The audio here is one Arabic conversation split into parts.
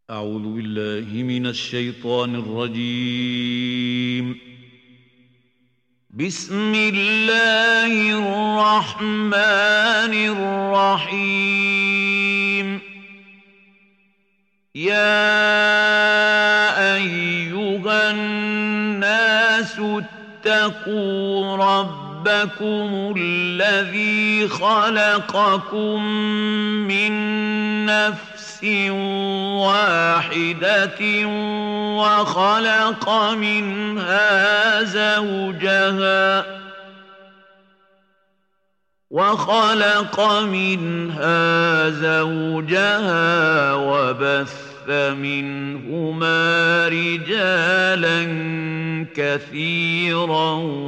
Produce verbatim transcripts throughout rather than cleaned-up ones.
أعوذ بالله من الشيطان الرجيم. بسم الله الرحمن الرحيم. يا أيها الناس اتقوا ربكم الذي خلقكم من نفس واحدة وخلق منها زوجها وخلق منها زوجها وبث منهما رجالا كثيرا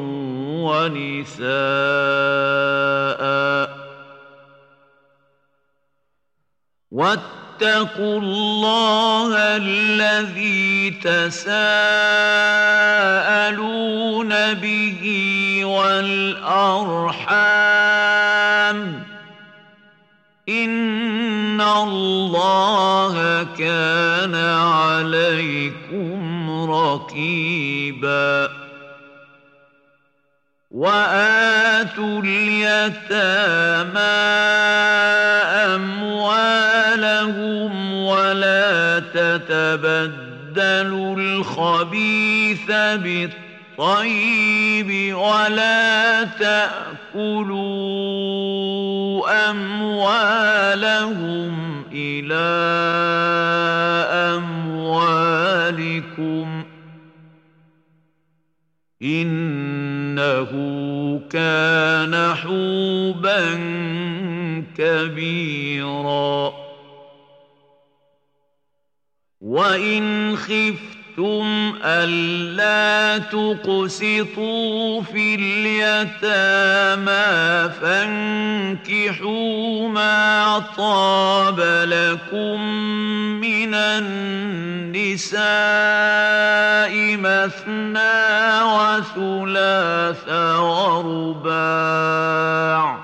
ونساء واتقوا الله الذي تساءلون به والأرحام إن الله كان عليكم رقيبا. وآتوا اليتامى أموالهم ولا تتبدلوا الخبيث بالطيب ولا تأكلوا أموالهم إلى أموالكم إنه كان حوبا كبيرا. وإن خفتم ألا تقسطوا في اليتامى فانكحوا ما طاب لكم من النساء مثنى وثلاث ورباع،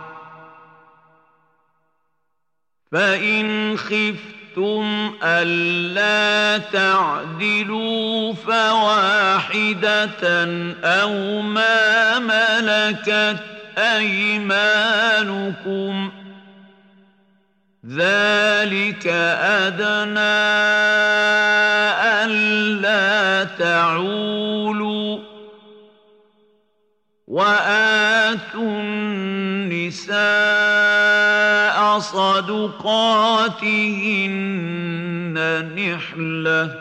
فإن خفتم ألا تعدلوا فواحدة أو ما ملكت أيمانكم ذلك أدنى ألا تعولوا. وآتوا النساء صدقاتهن نحلة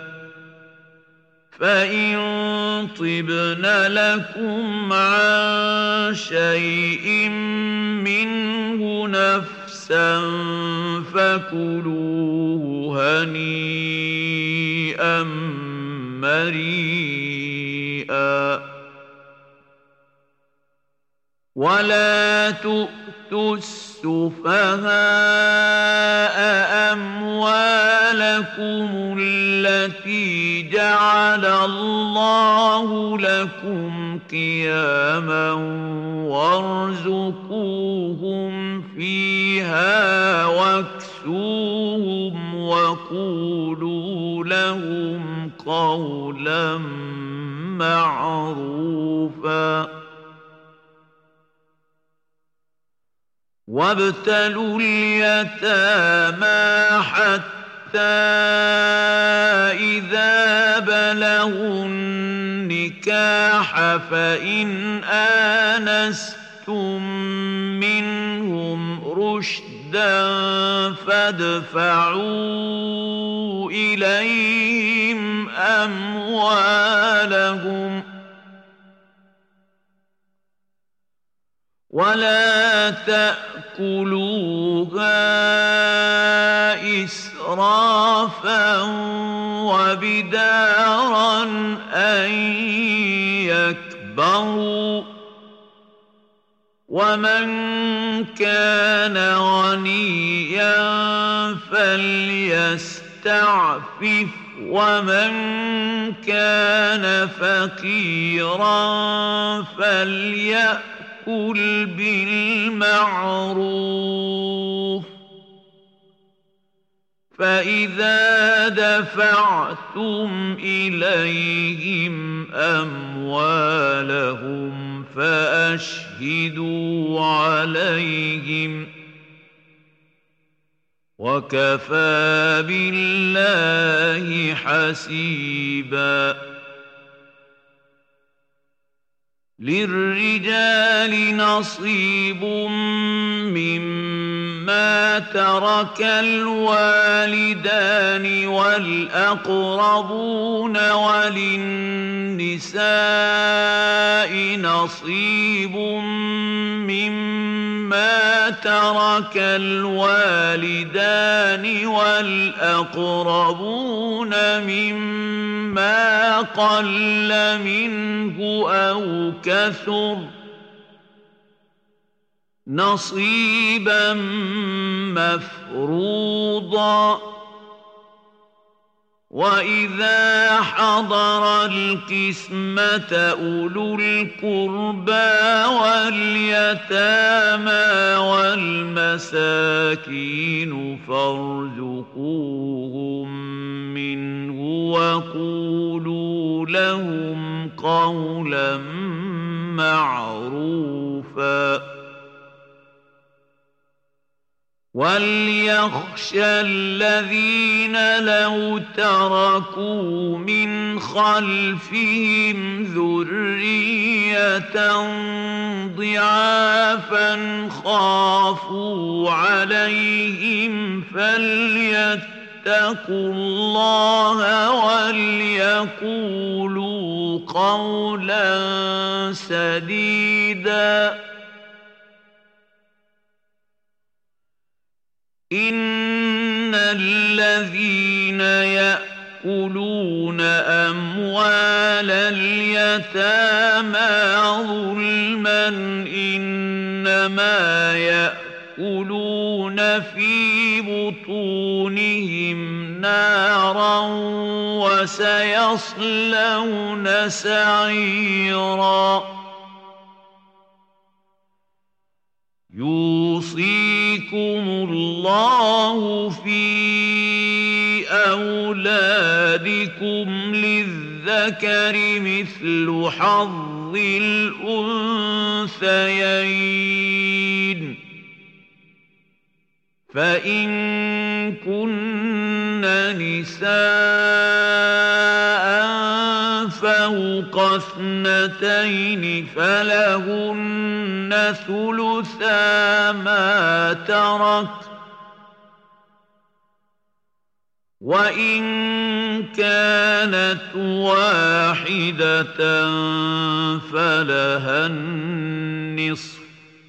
فإن طبن لكم عن شيء منه نفسا فكلوه هنيئا مريئا. ولا تؤتوا السفهاء أموالكم التي جعل الله لكم قياما وارزقوهم فيها واكسوهم وقولوا لهم قولا معروفا. وابتلوا اليتامى حتى إذا بلغوا النكاح فإن آنستم منهم رشدا فادفعوا إليهم أموالهم ولا تأكلوها إسرافا وبدارا أن يكبروا. ومن كان غنيا فليستعفف ومن كان فقيرا فليأكل كل بالمعروف فإذا دفعتم إليهم أموالهم فأشهدوا عليهم وكفى بالله حسيبا. للرجال نصيب مما ترك الوالدان والأقربون وللنساء نصيب مما ترك الوالدان والأقربون مما قل منه أو كثر نصيبا مفروضا. وإذا حضر القسمة أولو القربى واليتامى والمساكين فارزقوهم منه وقولوا لهم قولا معروفا. وليخشى الذين لو تركوا من خلفهم ذرية ضعافا خافوا عليهم فليتقوا الله وليقولوا قولا سديدا. إن الذين يأكلون أموال اليتامى ظلما إنما يأكلون في بطونهم نارا وسيصلون سعيرا. يوصيكم الله في أولادكم للذكر مثل حظ الأنثيين فإن كن نساء فوق اثنتين فلهن ثلثا ما ترك وإن كانت واحدة فلها النصف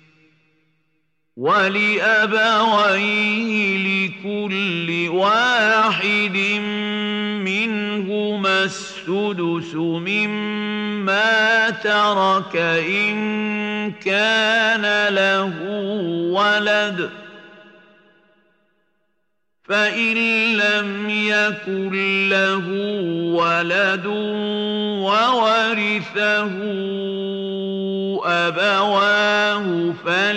ولأبويه لكل واحد منهما السدس مما ترك إن كان له ولد فإن لم يكن له ولد وورثه أبواه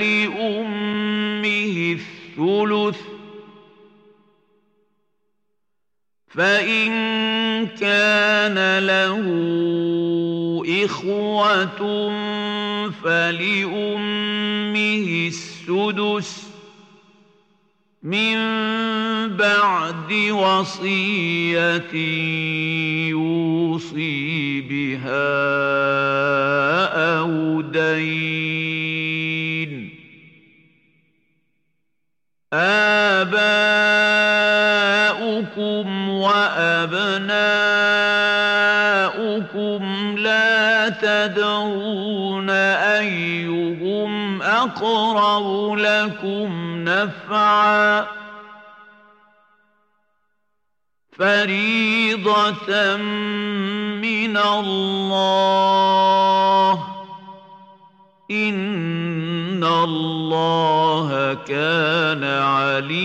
فلأمه الثلث فإن كان له إخوة فلأمه السدس من بعد وصية يوصي بها أو دين. آباؤكم وأبناؤكم لا تدرون أيهم أقرب لكم نفعا فريضة من الله إن الله كان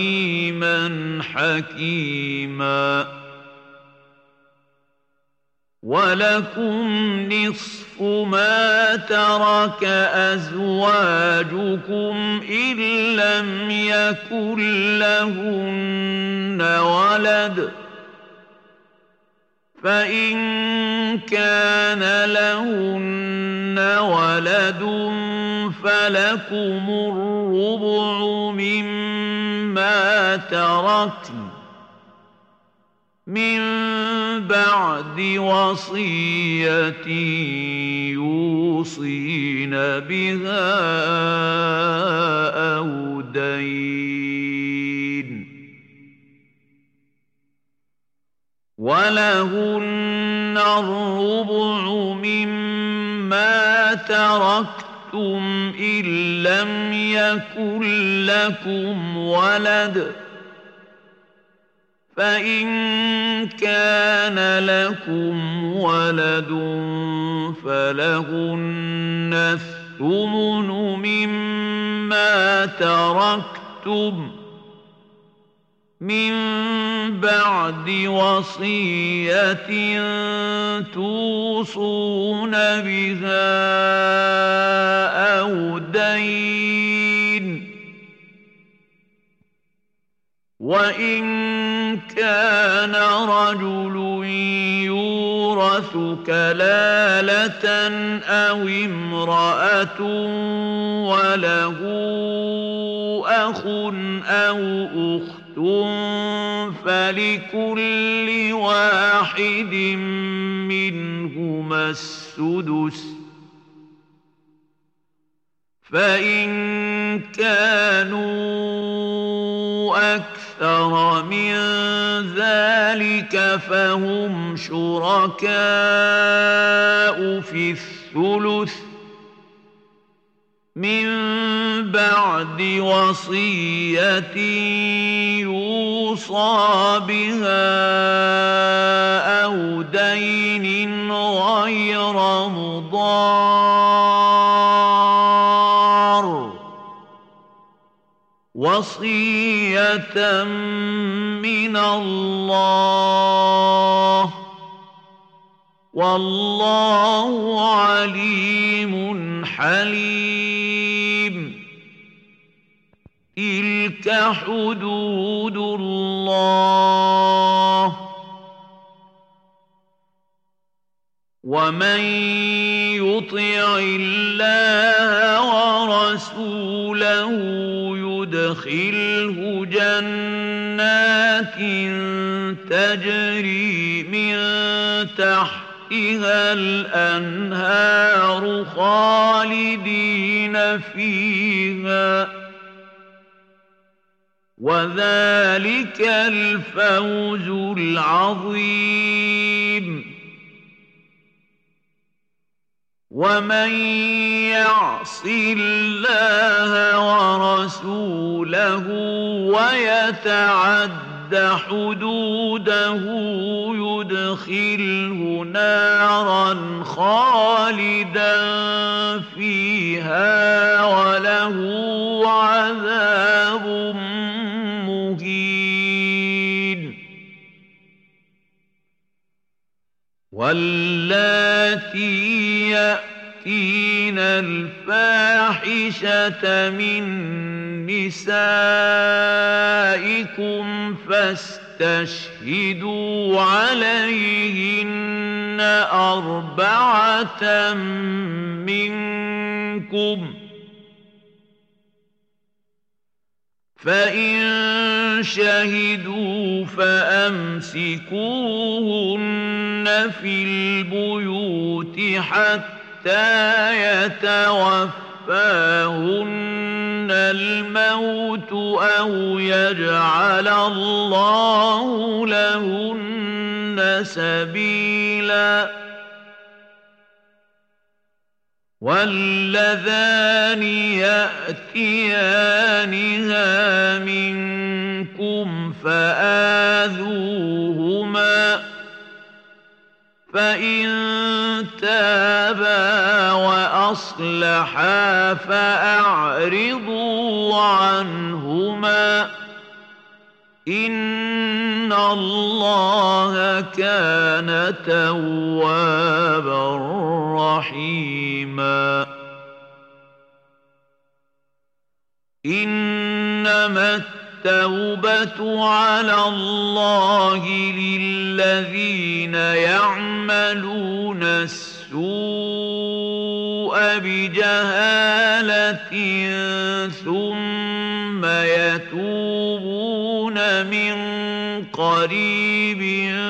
عليما حكيما. ولكم نصف ما ترك أزواجكم إن لم يكن لهن ولد، فإن كان لهن ولد فلكم الربع مما تركن من بعد وصية يوصين بها أو دين، ولهن الربع مما تركتم إن لم يكن لكم ولد، فإن كان لكم ولد فلهن الثمن مما تركتم من بعد وصية توصون بها أو دين، وإن كان رجل يورث كلالة أو امرأة وله أخ أو أخت فلكل واحد منهما السدس، فإن كانوا أكثر من ذلك فهم شركاء في الثلث من بعد وصية يوصى بها أو دين غير مضار، وصية من الله، والله عليم حليم. تلك حدود الله، ومن يطع الله ورسوله يدخله جنات تجري من تحتها الأنهار خالدين فيها، وذلك الفوز العظيم. ومن يعص الله ورسوله ويتعد حدوده يدخله نارا خالدا فيها وله عذاب مهين. واللاتي يأتين الفاحشة من نسائكم فاستشهدوا عليهن أربعة منكم، فإن شهدوا فأمسكوهن في البيوت حتى يتوفاهن الموت أو يجعل الله لهن سبيلا. واللذان يأتيانها منكم فآذوهما، فإن تابا وأصلحا فأعرضوا عنهما، إن الله وكان توابا رحيما إنما التوبة على الله للذين يعملون السوء بجهالة ثم يتوبون من قريب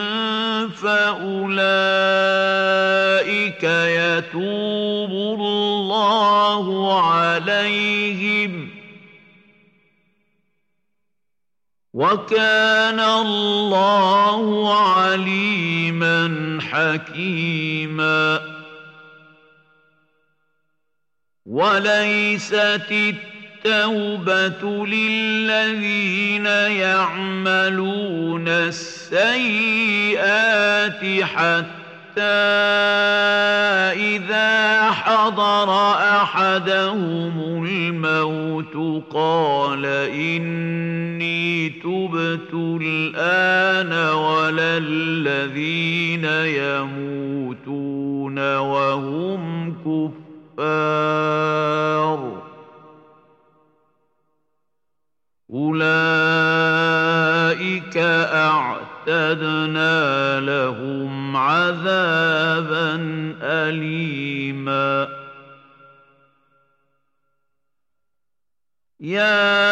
فأولئك يتوب الله عليهم وكان الله عليما حكيما وليست التوبة للذين يعملون السيئات حتى إذا حضر أحدهم الموت قال إني تبت الآن ولا الذين يموتون وهم كفار أولئك أعتدنا لهم عذابا أليما يا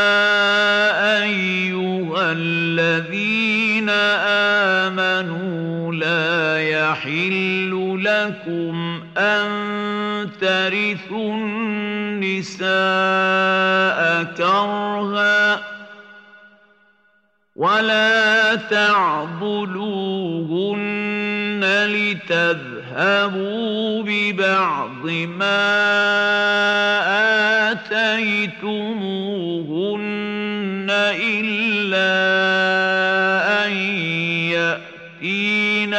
أيها الذين آمنوا لا يحل لكم أن ترثوا النساء كرها ولا تعضلوهن لتذهبوا ببعض ما آتيتموهن إلا أن يأتين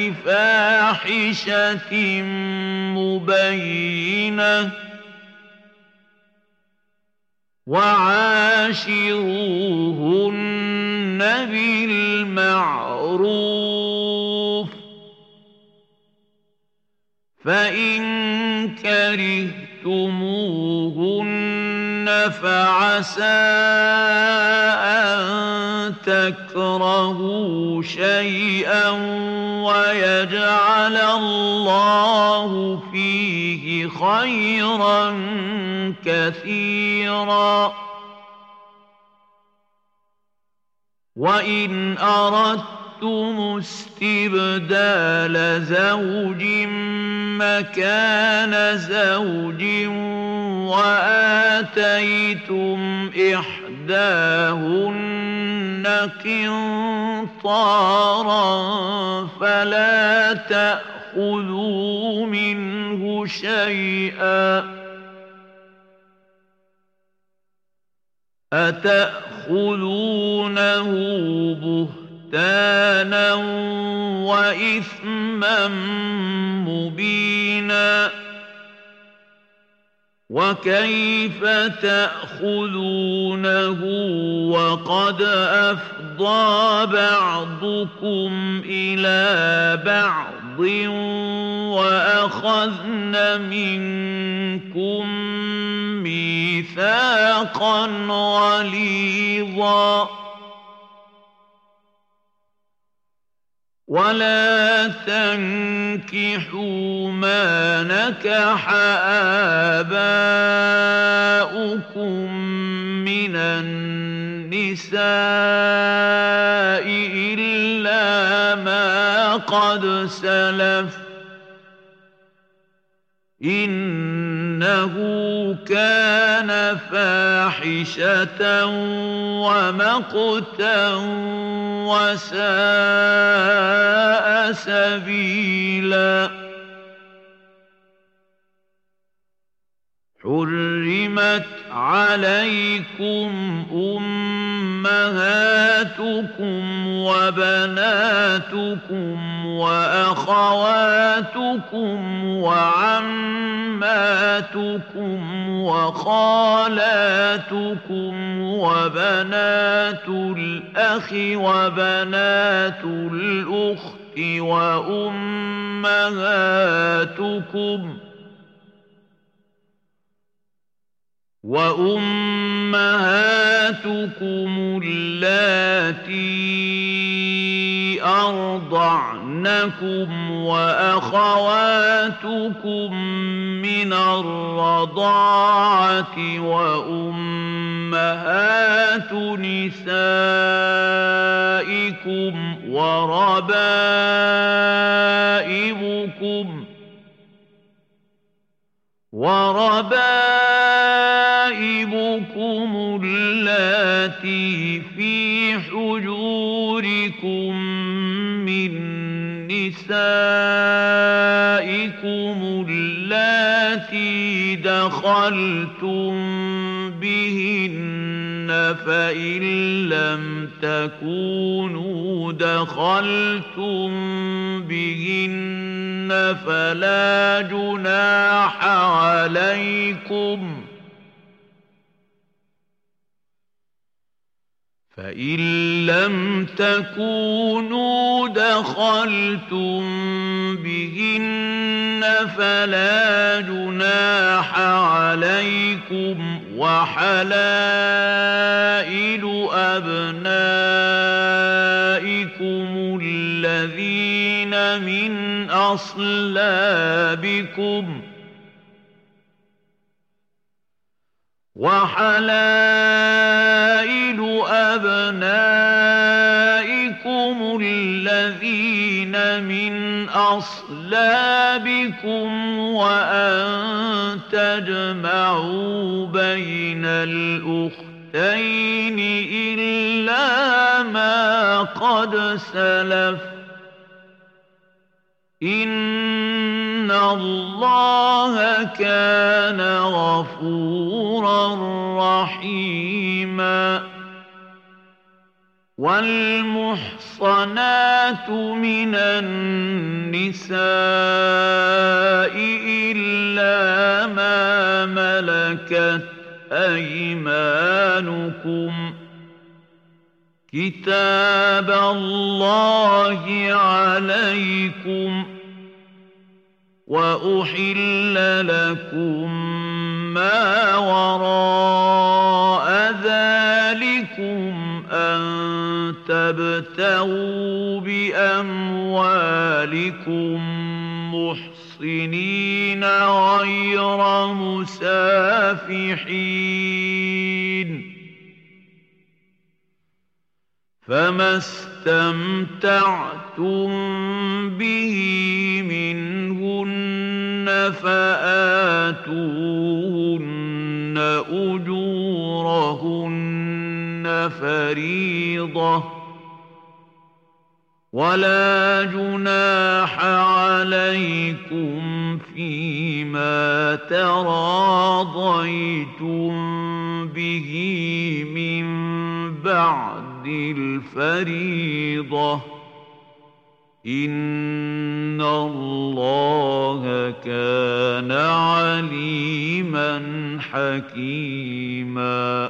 بفاحشة مبينة وعاشروهن بالمعروف فإن كرهتموهن فعسى أن تكرهوا شيئا ويجعل الله فيه خيرا كثيرا وإن أردتم استبدال زوج مكان زوج وآتيتم إحداهن قنطارا فلا تأخذوا منه شيئا أتأخذونه بهتانا وإثما مبينا وكيف تأخذونه وقد أفضى بعضكم إلى بعض وأخذن منكم ميثاقا غليظا ولا تنكحوا ما نكح آباؤكم من النساء إلا ما قد سلف إنه كان فاحشة ومقتا وساء سبيلا حرمت عليكم أمهاتكم أمهاتكم وبناتكم وأخواتكم وعماتكم وخالاتكم وبنات الأخ وبنات الأخت وأمهاتكم وأمهاتكم اللاتي أرضعنكم وأخواتكم من الرضاعة وأمهات نسائكم وربائبكم وربائبكم اللاتي في حجوركم من نسائكم اللاتي دخلتم بهن فإن لم تكونوا دخلتم بهن فلا جناح عليكم فإن لم تكونوا دخلتم بهن فلا جناح عليكم وحلائل أبنائكم الذين من أصلابكم وحلائل أبنائكم الذين من أصلابكم وأن تجمعوا بين الأختين إلا ما قد سلف إن الله كان غفورا رحيما والمحصنات من النساء إلا ما ملكت أيمانكم كتاب الله عليكم وأحل لكم ما وراء ذلكم أن تبتغوا بأموالكم محصنين غير مسافحين فما استمتعتم به منهن فآتوهن أجورهن فريضة ولا جناح عليكم فيما تراضيتم به من بعد الفريضة إن الله كان عليما حكيما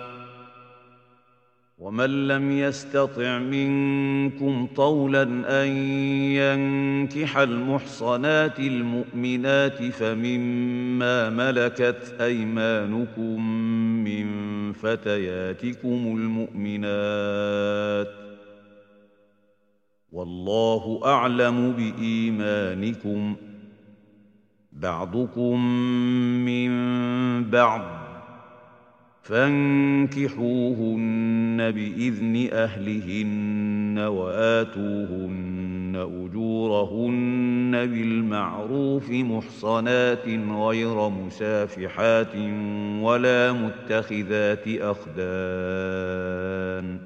ومن لم يستطع منكم طولا أن ينكح المحصنات المؤمنات فمما ملكت أيمانكم من فتياتكم المؤمنات والله أعلم بإيمانكم بعضكم من بعض فانكحوهن بإذن أهلهن وآتوهن أجورهن بالمعروف محصنات غير مسافحات ولا متخذات أخدان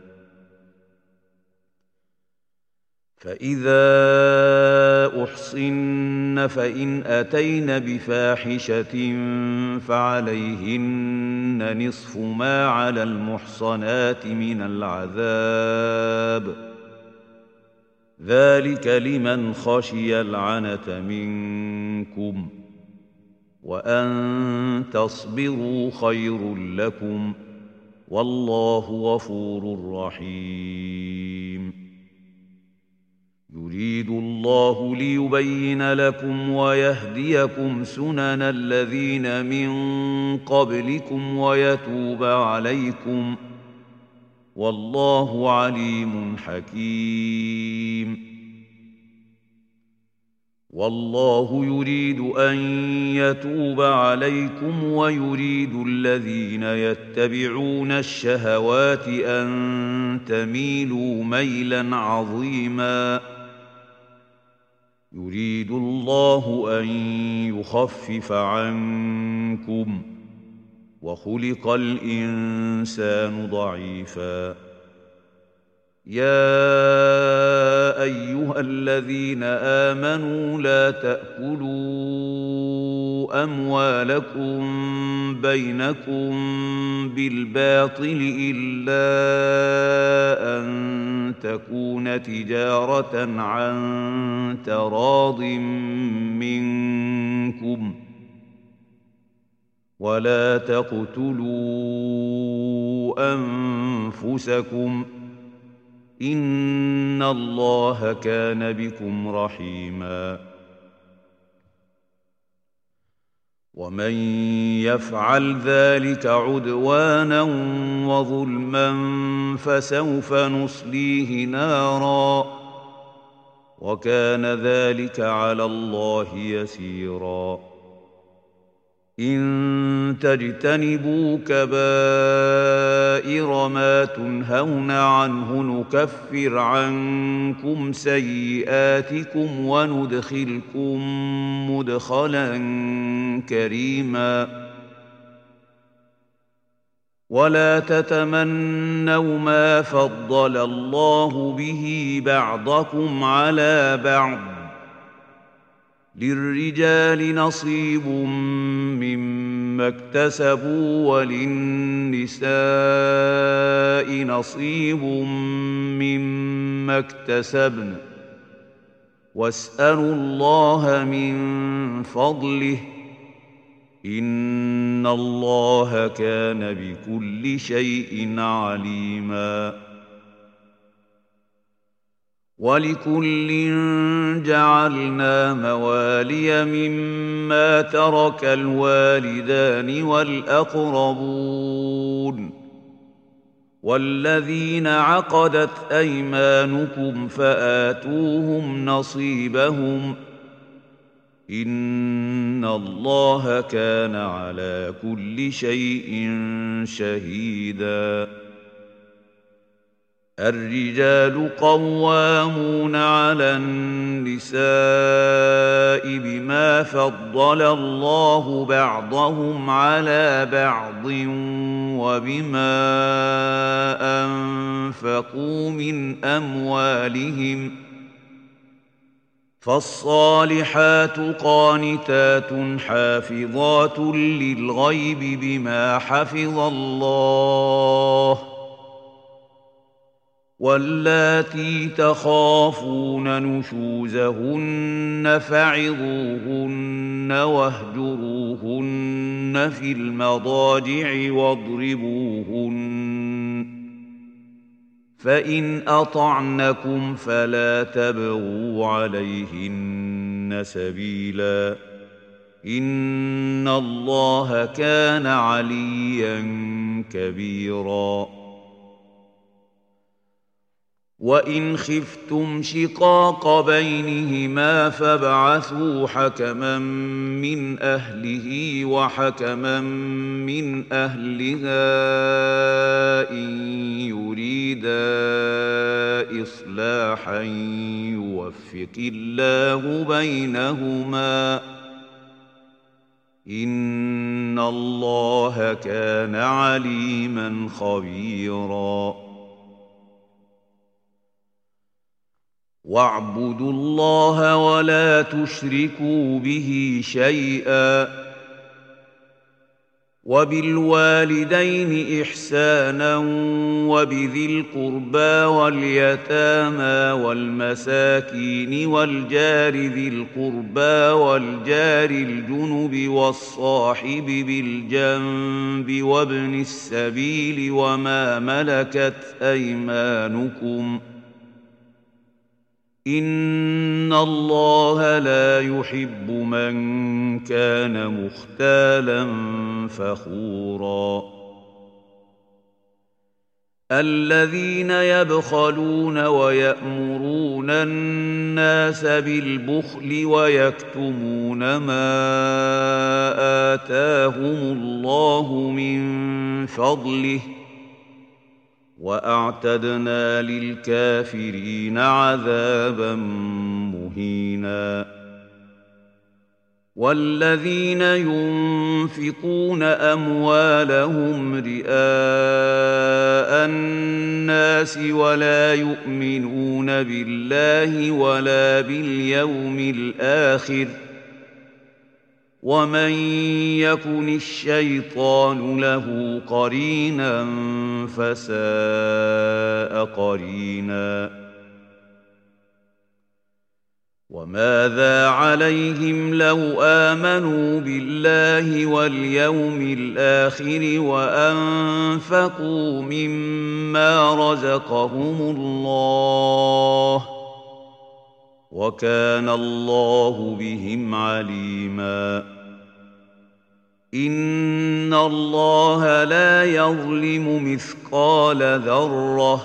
فإذا أحصن فإن أتين بفاحشة فعليهن فعليهن نصف ما على المحصنات من العذاب ذلك لمن خشي العنة منكم وأن تصبروا خير لكم والله غفور رحيم يريد الله ليبين لكم ويهديكم سنن الذين من قبلكم ويتوب عليكم والله عليم حكيم والله يريد أن يتوب عليكم ويريد الذين يتبعون الشهوات أن تميلوا ميلا عظيما يريد الله أن يخفف عنكم وخلق الإنسان ضعيفا يا أيها الذين آمنوا لا تأكلوا أموالكم بينكم بالباطل إلا أن تكون تجارة عن تراض منكم ولا تقتلوا أنفسكم إن الله كان بكم رحيما ومن يفعل ذلك عدوانا وظلما فسوف نصليه نارا وكان ذلك على الله يسيرا إن تجتنبوا كبائر ما تنهون عنه نكفر عنكم سيئاتكم وندخلكم مدخلا كريما ولا تتمنوا ما فضل الله به بعضكم على بعض للرجال نصيب مما اكتسبوا وللنساء نصيب مما اكتسبن واسألوا الله من فضله إن الله كان بكل شيء عليما ولكل جعلنا موالي مما ترك الوالدان والأقربون والذين عقدت أيمانكم فآتوهم نصيبهم إن الله كان على كل شيء شهيدا الرجال قوامون على النساء بما فضل الله بعضهم على بعض وبما أنفقوا من أموالهم فالصالحات قانتات حافظات للغيب بما حفظ الله واللاتي تخافون نشوزهن فعظوهن واهجروهن في المضاجع واضربوهن فإن أطعنكم فلا تبغوا عليهن سبيلا إن الله كان عليا كبيرا وإن خفتم شقاق بينهما فابعثوا حكما من أهله وحكما من أهلها إن يريدا إصلاحا يوفق الله بينهما إن الله كان عليما خبيرا واعبدوا الله ولا تشركوا به شيئا وبالوالدين إحسانا وبذي القربى واليتامى والمساكين والجار ذي القربى والجار الجنب والصاحب بالجنب وابن السبيل وما ملكت أيمانكم إن الله لا يحب من كان مختالا فخورا الذين يبخلون ويأمرون الناس بالبخل ويكتمون ما آتاهم الله من فضله وأعتدنا للكافرين عذابا مهينا والذين ينفقون أموالهم رئاء الناس ولا يؤمنون بالله ولا باليوم الآخر ومن يكن الشيطان له قرينا فساء قرينا وماذا عليهم لو آمنوا بالله واليوم الآخر وأنفقوا مما رزقهم الله وكان الله بهم عليما إن الله لا يظلم مثقال ذرة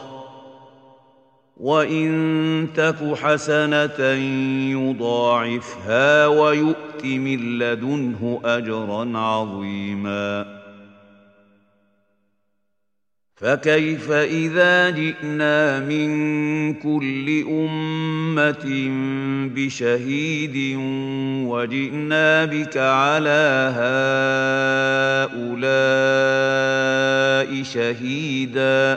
وإن تك حسنة يضاعفها ويؤت من لدنه أجرا عظيما فكيف إذا جئنا من كل أمة بشهيد وجئنا بك على هؤلاء شهيدا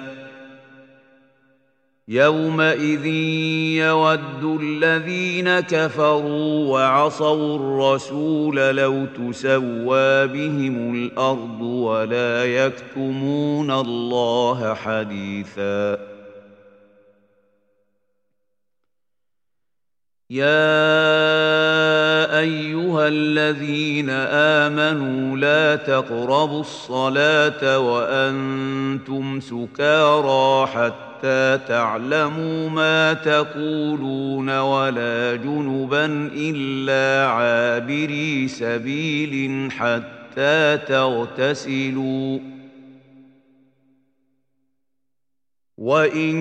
يومئذ يود الذين كفروا وعصوا الرسول لو تسوى بهم الأرض ولا يكتمون الله حديثا يا أيها الذين آمنوا لا تقربوا الصلاة وأنتم سكارى حتى تعلموا ما تقولون ولا جنبا إلا عابري سبيل حتى تغتسلوا وإن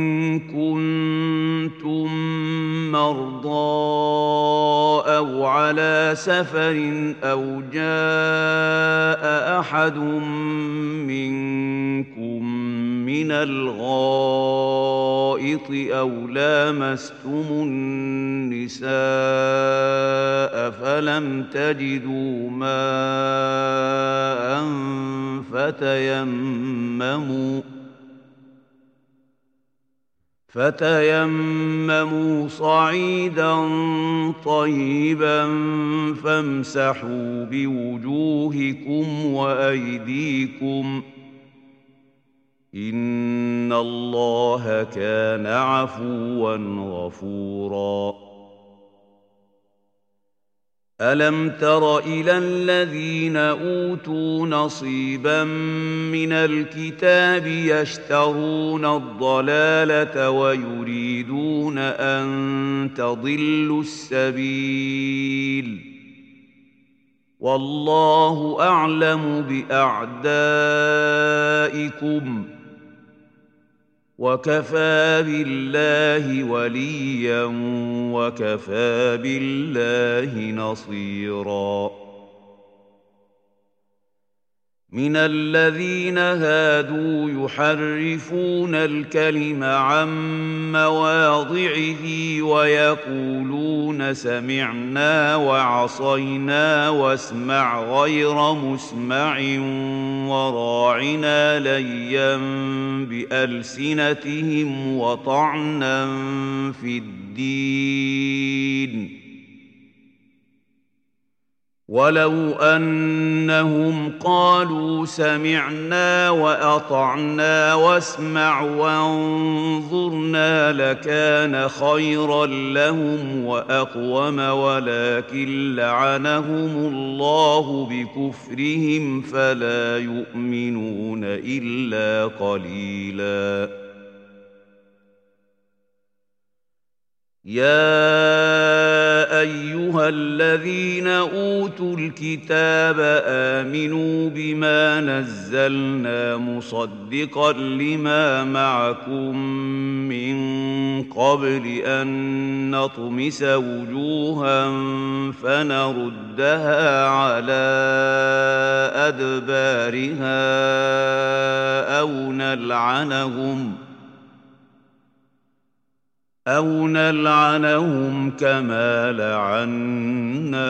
كنتم مرضى أو على سفر أو جاء أحد منكم من الغائط أو لامستم النساء فلم تجدوا ماء فتيمموا فتيمموا صعيدا طيبا فامسحوا بوجوهكم وأيديكم إن الله كان عفوا غفورا ألم تر إلى الذين أوتوا نصيبا من الكتاب يشترون الضلالة ويريدون أن تضلوا السبيل والله أعلم بأعدائكم وكفى بالله وليا وكفى بالله نصيرا من الذين هادوا يحرفون الكلم عن مواضعه ويقولون سمعنا وعصينا واسمع غير مسمع وراعنا ليا بألسنتهم وطعنا في الدين ولو أنهم قالوا سمعنا وأطعنا واسمع وانظرنا لكان خيرا لهم وأقوم، ولكن لعنهم الله بكفرهم فلا يؤمنون إلا قليلا. يا أيها الذين أوتوا الكتاب آمنوا بما نزلنا مصدقا لما معكم من قبل أن نطمس وجوها فنردها على أدبارها أو نلعنهم أو نلعنهم كما لعنا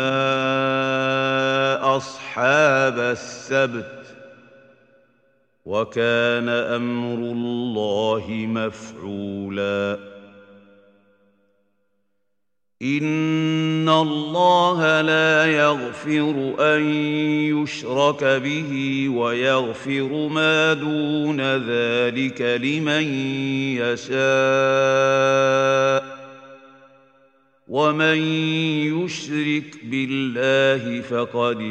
أصحاب السبت، وكان أمر الله مفعولا. إن الله لا يغفر أن يشرك به ويغفر ما دون ذلك لمن يشاء، ومن يشرك بالله فقد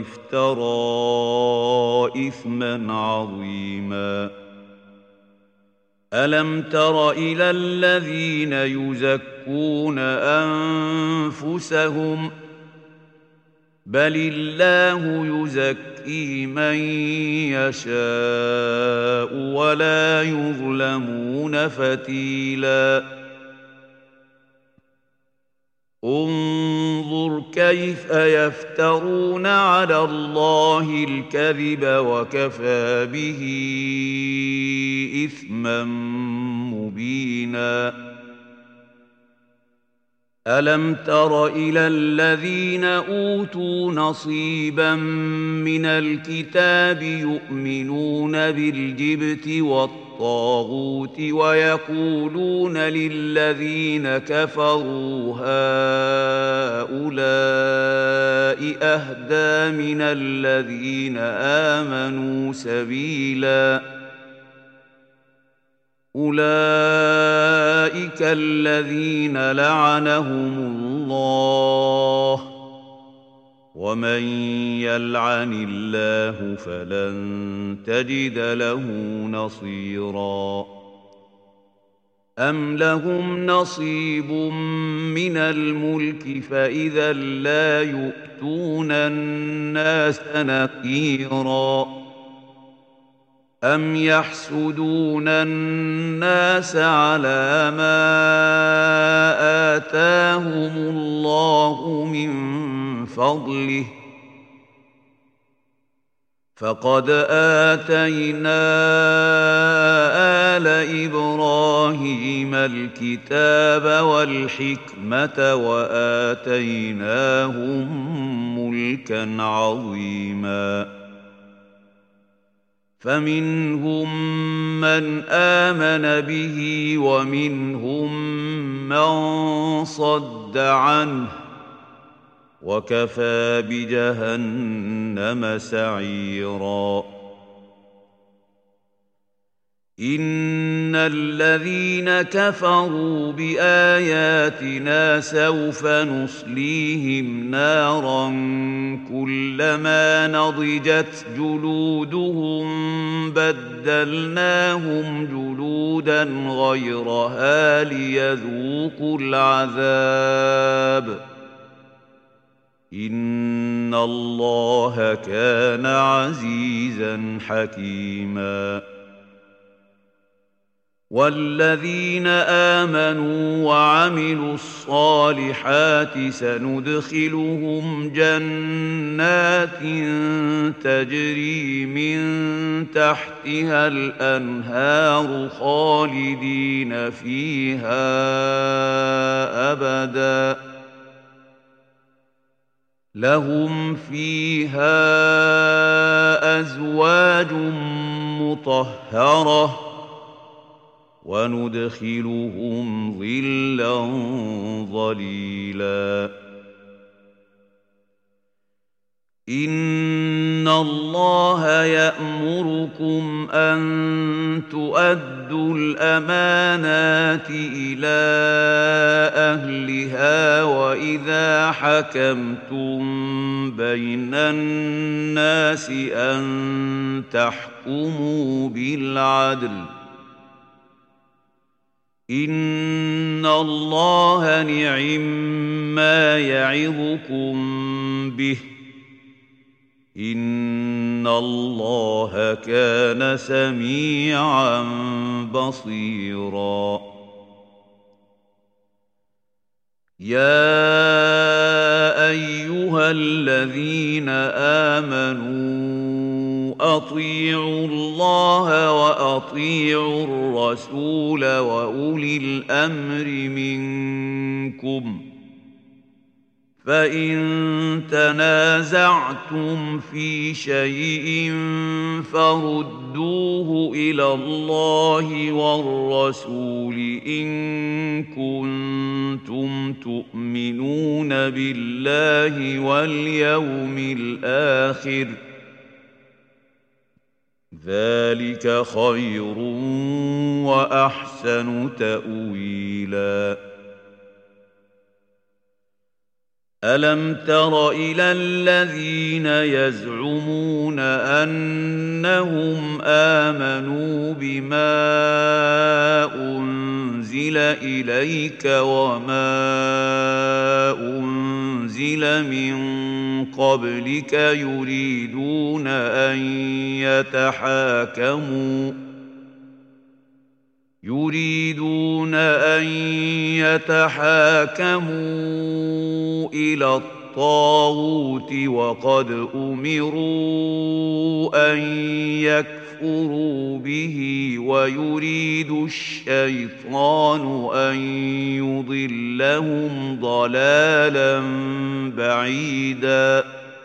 افترى إثما عظيما. ألم تر إلى الذين يزكون أنفسهم بل الله يزكي من يشاء ولا يظلمون فتيلا. انظر كيف يفترون على الله الكذب وكفى به إثما مبينا. ألم تر إلى الذين أوتوا نصيبا من الكتاب يؤمنون بالجبت والطاغوت ويقولون للذين كفروا هؤلاء أهدى من الذين آمنوا سبيلا. أولئك الذين لعنهم الله، ومن يلعن الله فلن تجد له نصيرا. أم لهم نصيب من الملك فإذا لا يؤتون الناس نقيرا. أم يحسدون الناس على ما آتاهم الله من فضله، فقد آتينا آل إبراهيم الكتاب والحكمة وآتيناهم ملكا عظيما. فمنهم من آمن به ومنهم من صد عنه، وكفى بجهنم سعيرا. إن الذين كفروا بآياتنا سوف نصليهم نارا كلما نضجت جلودهم بدلناهم جلودا غيرها ليذوقوا العذاب. إن الله كان عزيزا حكيما. والذين آمنوا وعملوا الصالحات سندخلهم جنات تجري من تحتها الأنهار خالدين فيها أبدا، لهم فيها أزواج مطهرة وندخلهم ظلا ظليلا. إن الله يأمركم أن تؤدوا الأمانات إلى أهلها وإذا حكمتم بين الناس أن تحكموا بالعدل إن الله نعما يعظكم به إن الله كان سميعا بصيرا يا أيها الذين آمنوا أطيعوا الله وأطيعوا الرسول وأولي الأمر منكم فإن تنازعتم في شيء فردوه إلى الله والرسول إن كنتم تؤمنون بالله واليوم الآخر ذلك خير وأحسن تأويلاً ألم تر إلى الذين يزعمون أنهم آمنوا بما أنزل إليك وما أنزل من قبلك يريدون أن يتحاكموا يريدون أن يتحاكموا إلى الطاغوت وقد أمروا أن يكفروا به ويريد الشيطان أن يضلهم ضلالا بعيدا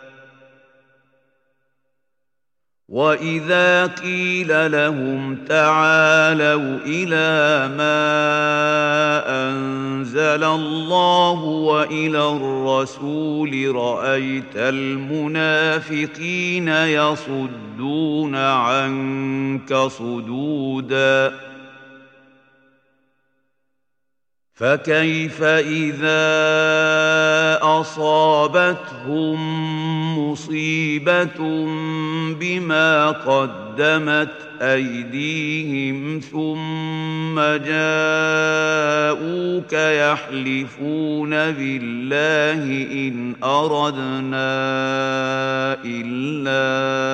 وإذا قيل لهم تعالوا إلى ما أنزل الله وإلى الرسول رأيت المنافقين يصدون عنك صدودا فكيف إذا أصابتهم مصيبة بما قدمت أيديهم ثم جاءوك يحلفون بالله إن أردنا إلا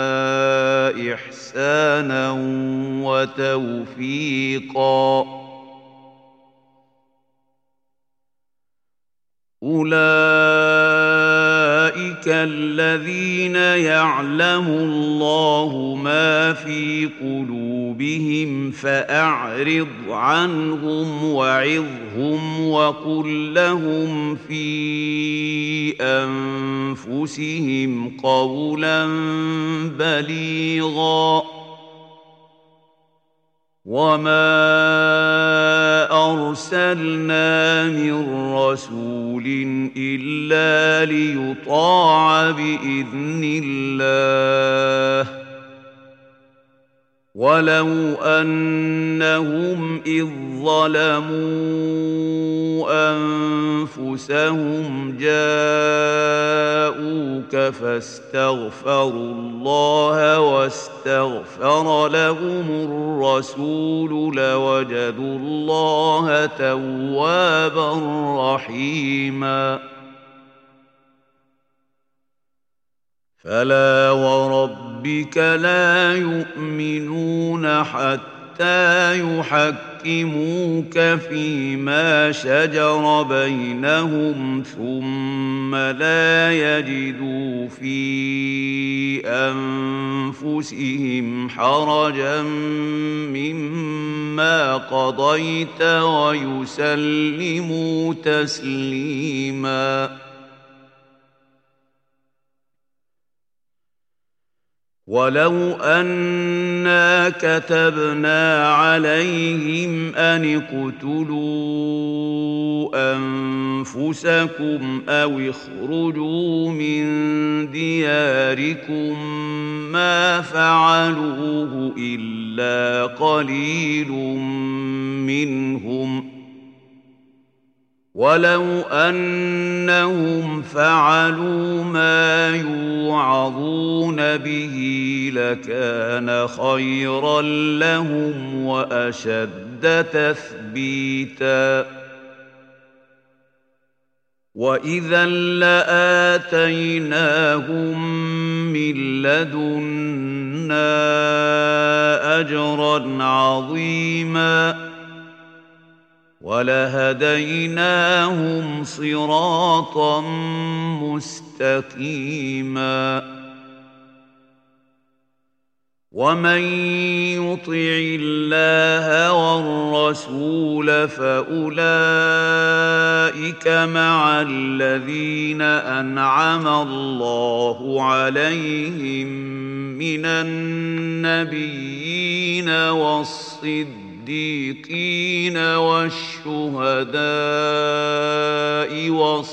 إحسانا وتوفيقا أولئك الذين يعلم الله ما في قلوبهم فأعرض عنهم وعظهم وقل لهم في أنفسهم قولا بليغا وما أرسلنا من رسول إلا ليطاع بإذن الله ولو أنهم إذ ظلموا أنفسهم جاءوك فاستغفروا الله واستغفر لهم الرسول لوجدوا الله توابا رحيما فلا وربك لا يؤمنون حتى يحكموك فيما شجر بينهم ثم لا يجدوا في أنفسهم حرجا مما قضيت ويسلموا تسليما ولو أنا كتبنا عليهم أن اقتلوا أنفسكم أو اخرجوا من دياركم ما فعلوه إلا قليل منهم ولو أنهم فعلوا ما يوعظون به لكان خيرا لهم وأشد تثبيتا وإذا لآتيناهم من لدنا أجرا عظيما ولهديناهم صراطا مستقيما ومن يطع الله والرسول فأولئك مع الذين أنعم الله عليهم من النبيين والصديقين الصديقين والشهداء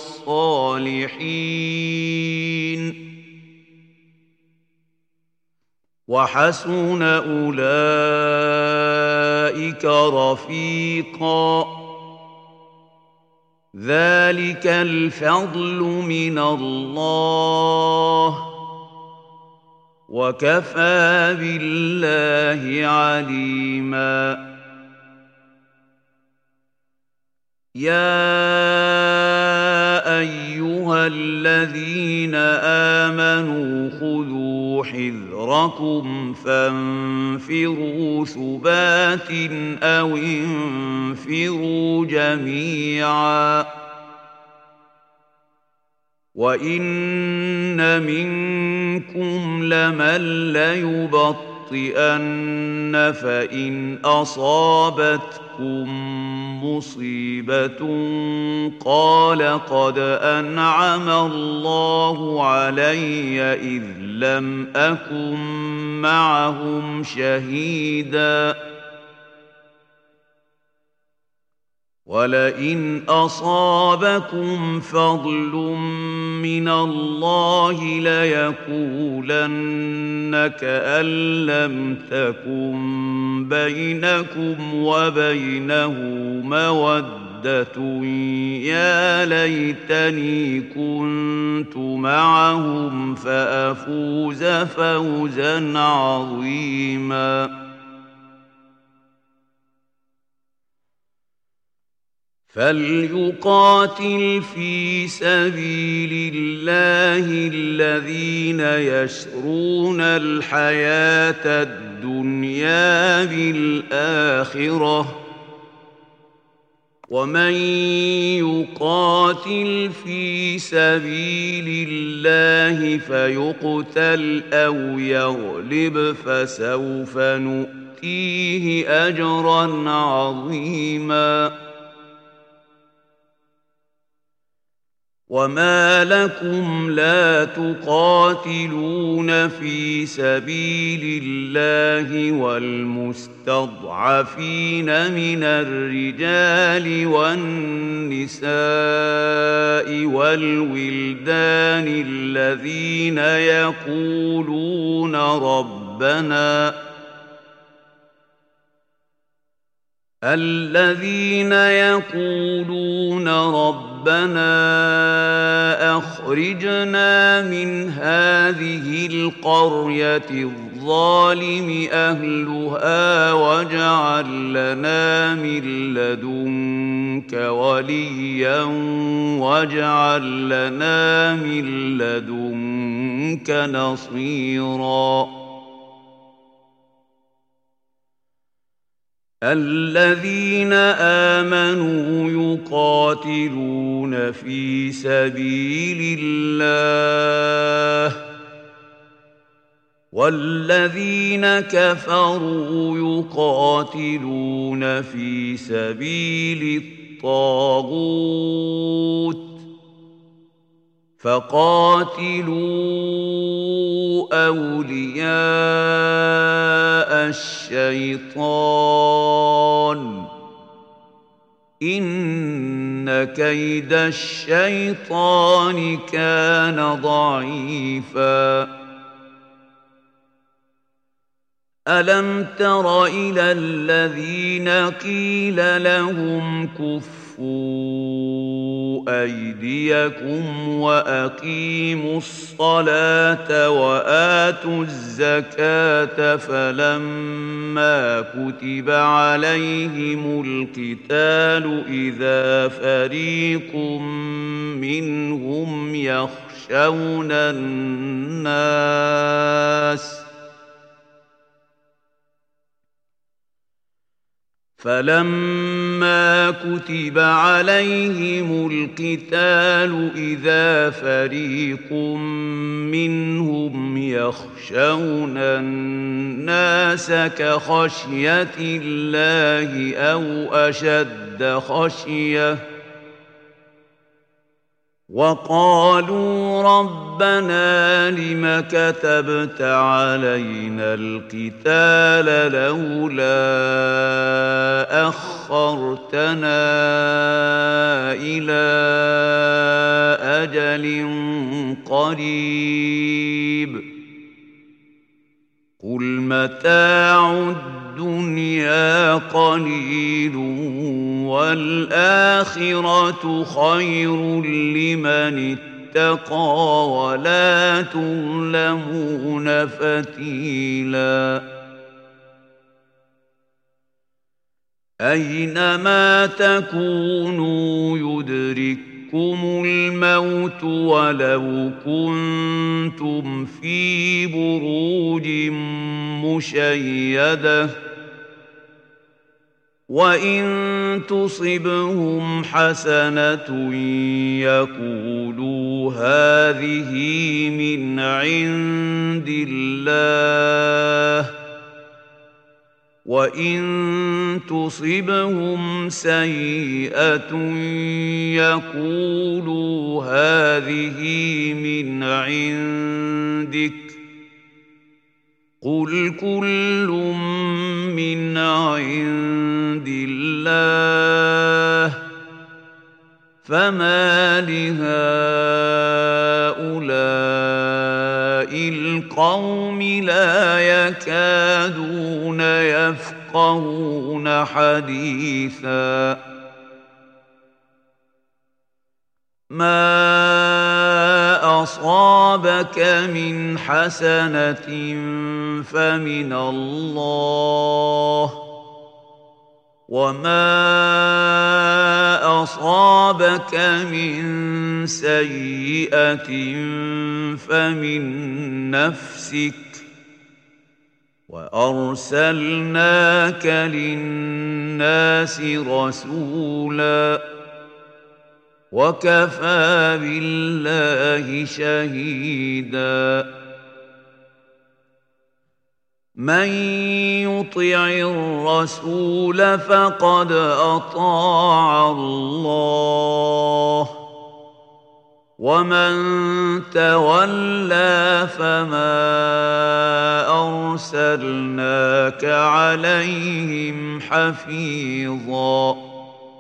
والصالحين وحسن أولئك رفيقا ذلك الفضل من الله وكفى بالله عليما يا أيها الذين آمنوا خذوا حذركم فانفروا ثبات أو انفروا جميعا وإن منكم لمن ليبطئن فإن أصابتكم مصيبة قال قد أنعم الله علي إذ لم أكن معهم شهيدا ولئن أصابكم فضل من الله ليقولن كأن لم تكن بينكم وبينه مودة يا ليتني كنت معهم فأفوز فوزا عظيما فليقاتل في سبيل الله الذين يشرون الحياة الدنيا بالآخرة ومن يقاتل في سبيل الله فيقتل أو يغلب فسوف نؤتيه أجرا عظيما وما لكم لا تقاتلون في سبيل الله والمستضعفين من الرجال والنساء والولدان الذين يقولون ربنا الذين يقولون ربنا أخرجنا من هذه القرية الظالم أهلها واجعل لنا من لدنك وليا واجعل لنا من لدنك نصيرا الذين آمنوا يقاتلون في سبيل الله والذين كفروا يقاتلون في سبيل الطاغوت فقاتلوا أولياء الشيطان إن كيد الشيطان كان ضعيفا ألم تر إلى الذين قيل لهم كفوا أيديكم وأقيموا الصلاة وآتوا الزكاة فلما كتب عليهم القتال إذا فريق منهم يخشون الناس فلما كتب عليهم القتال إذا فريق منهم يخشون الناس كخشية الله أو أشد خشية وقالوا ربنا لم كتبت علينا القتال لولا أخرتنا إلى أجل قريب قل متاع الدنيا قليل والآخرة خير لمن اتقى ولا تظلمون فتيلا أينما تكونوا يدرككم الموت ولو كنتم في بروج مشيدة وإن تصبهم حسنة يقولوا هذه من عند الله وإن تصبهم سيئة يقولوا هذه من عندك قل كل من عند الله فما لهؤلاء القوم لا يكادون يفقهون حديثا ما أصابك من حسنة فمن الله وما أصابك من سيئة فمن نفسك وأرسلناك للناس رسولا وكفى بالله شهيدا من يطع الرسول فقد أطاع الله ومن تولى فما أرسلناك عليهم حفيظا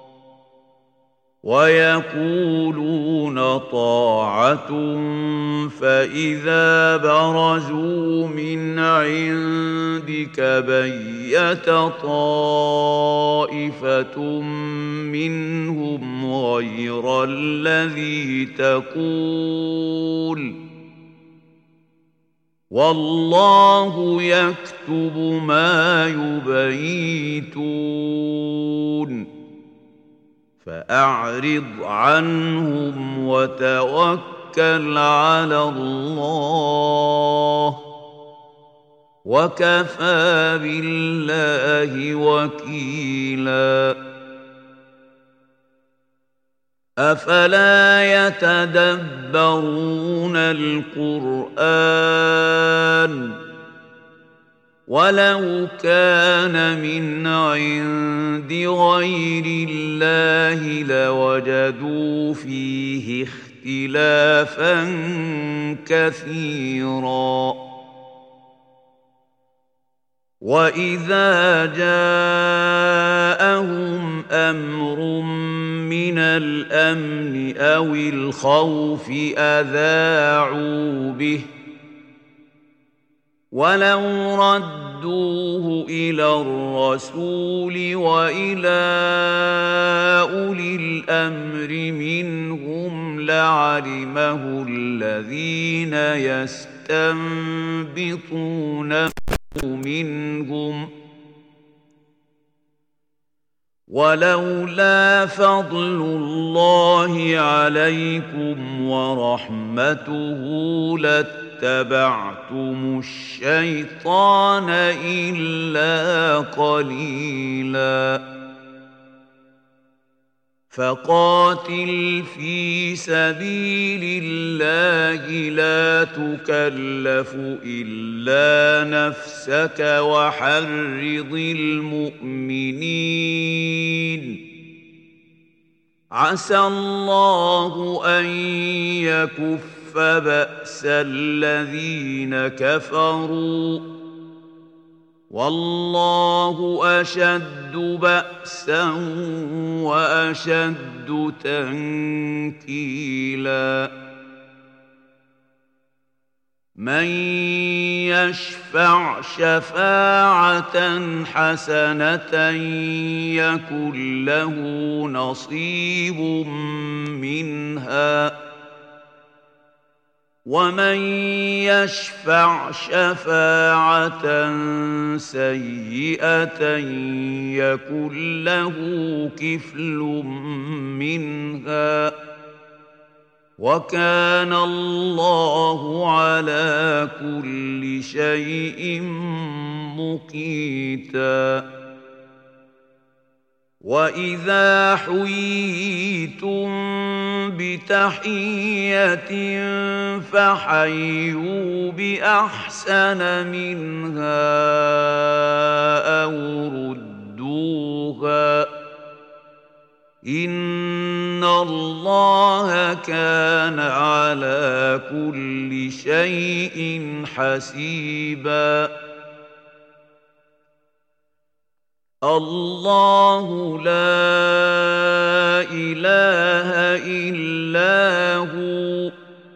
ويقولون طاعة فإذا برزوا من عندك بيت طائفة منهم غير الذي تقول والله يكتب ما يبيتون فأعرض عنهم وتوكل على الله وكفى بالله وكيلا أفلا يتدبرون القرآن ولو كان من عند غير الله لوجدوا فيه اختلافا اختلافا كثيرا وإذا جاءهم أمر من الأمن أو الخوف أذاعوا به ولو ردوه إلى الرسول وإلى أولي الأمر منهم لعلمه الذين يستنبطونه منهم ولولا فضل الله عليكم ورحمته لاتبعتم الشيطان إلا قليلا فقاتل في سبيل الله لا تكلف إلا نفسك وحرض المؤمنين عسى الله أن يكف بأس الذين كفروا والله أشد بأسا وأشد تنكيلا من يشفع شفاعة حسنة يكن له نصيب منها ومن يشفع شفاعة سيئة يكن له كفل منها وكان الله على كل شيء مقيتا وإذا حييتم بتحية فحيوا بأحسن منها أو ردوها إن الله كان على كل شيء حسيبا الله لا إله إلا هو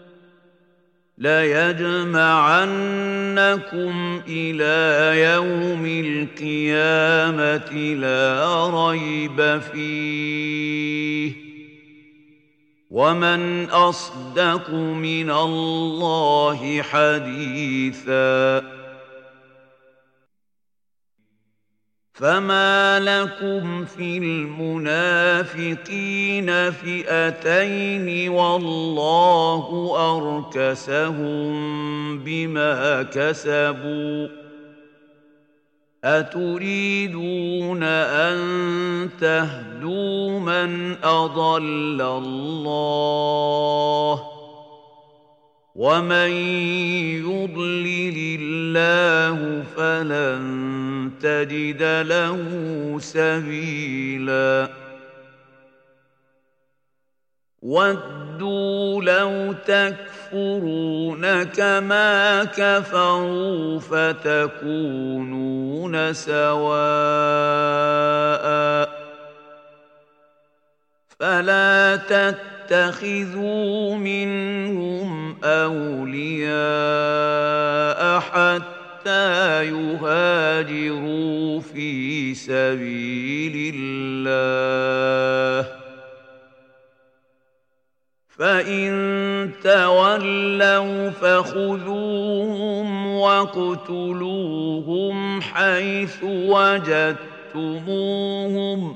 ليجمعنكم إلى يوم القيامة لا ريب فيه ومن أصدق من الله حديثا فما لكم في المنافقين فئتين والله أركسهم بما كسبوا أتريدون أن تهدوا من أضل الله ومن يضلل الله فلن تجد له سبيلا ودوا لو تكفرون كما كفروا فتكونون سواء فلا تتخذوا منهم أولياء حتى يهاجروا في سبيل الله فإن تولوا فخذوهم واقتلوهم حيث وجدتموهم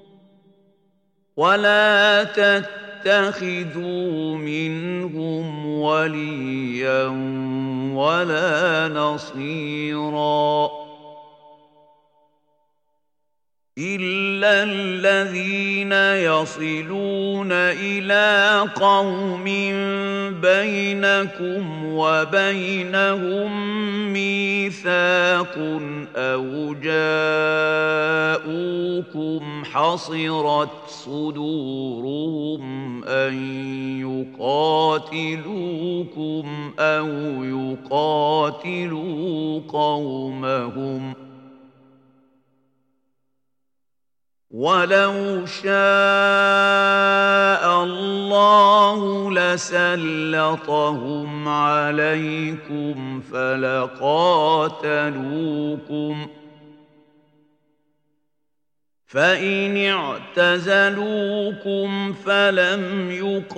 ولا تتخذوا منهم وليا ولا نصيرا إلا الذين يصلون إلى قوم بينكم وبينهم ميثاق أو جاءوكم حصرت صدورهم أن يقاتلوكم أو يقاتلوا قومهم ولو شاء الله لسلطهم عليكم فلقاتلوكم فإن اعتزلوكم فلم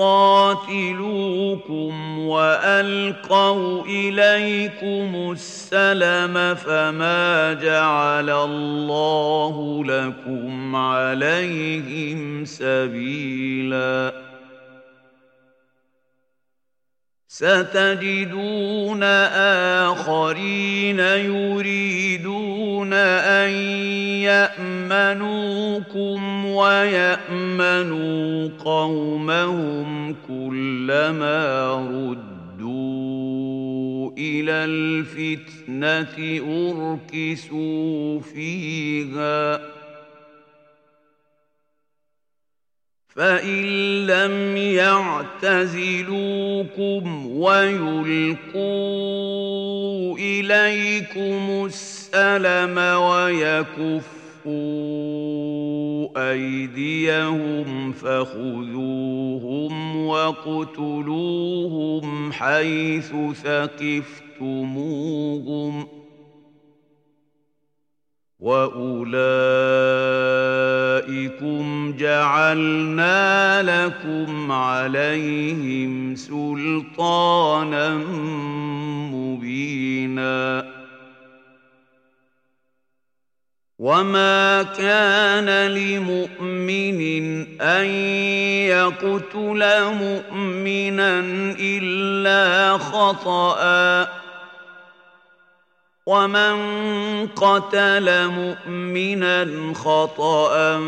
يقاتلوكم وألقوا إليكم السلم فما جعل الله لكم عليهم سبيلا ستجدون آخرين يريدون أن يأمنوكم ويأمنوا قومهم كلما ردوا إلى الفتنة أركسوا فيها فإن لم يعتزلوكم ويلقوا إليكم السلم ويكفوا أيديهم فخذوهم واقتلوهم حيث ثقفتموهم وأولئكم جعلنا لكم عليهم سلطانا مبينا وما كان لمؤمن أن يقتل مؤمنا إلا خطأ ومن قتل مؤمنا خطأ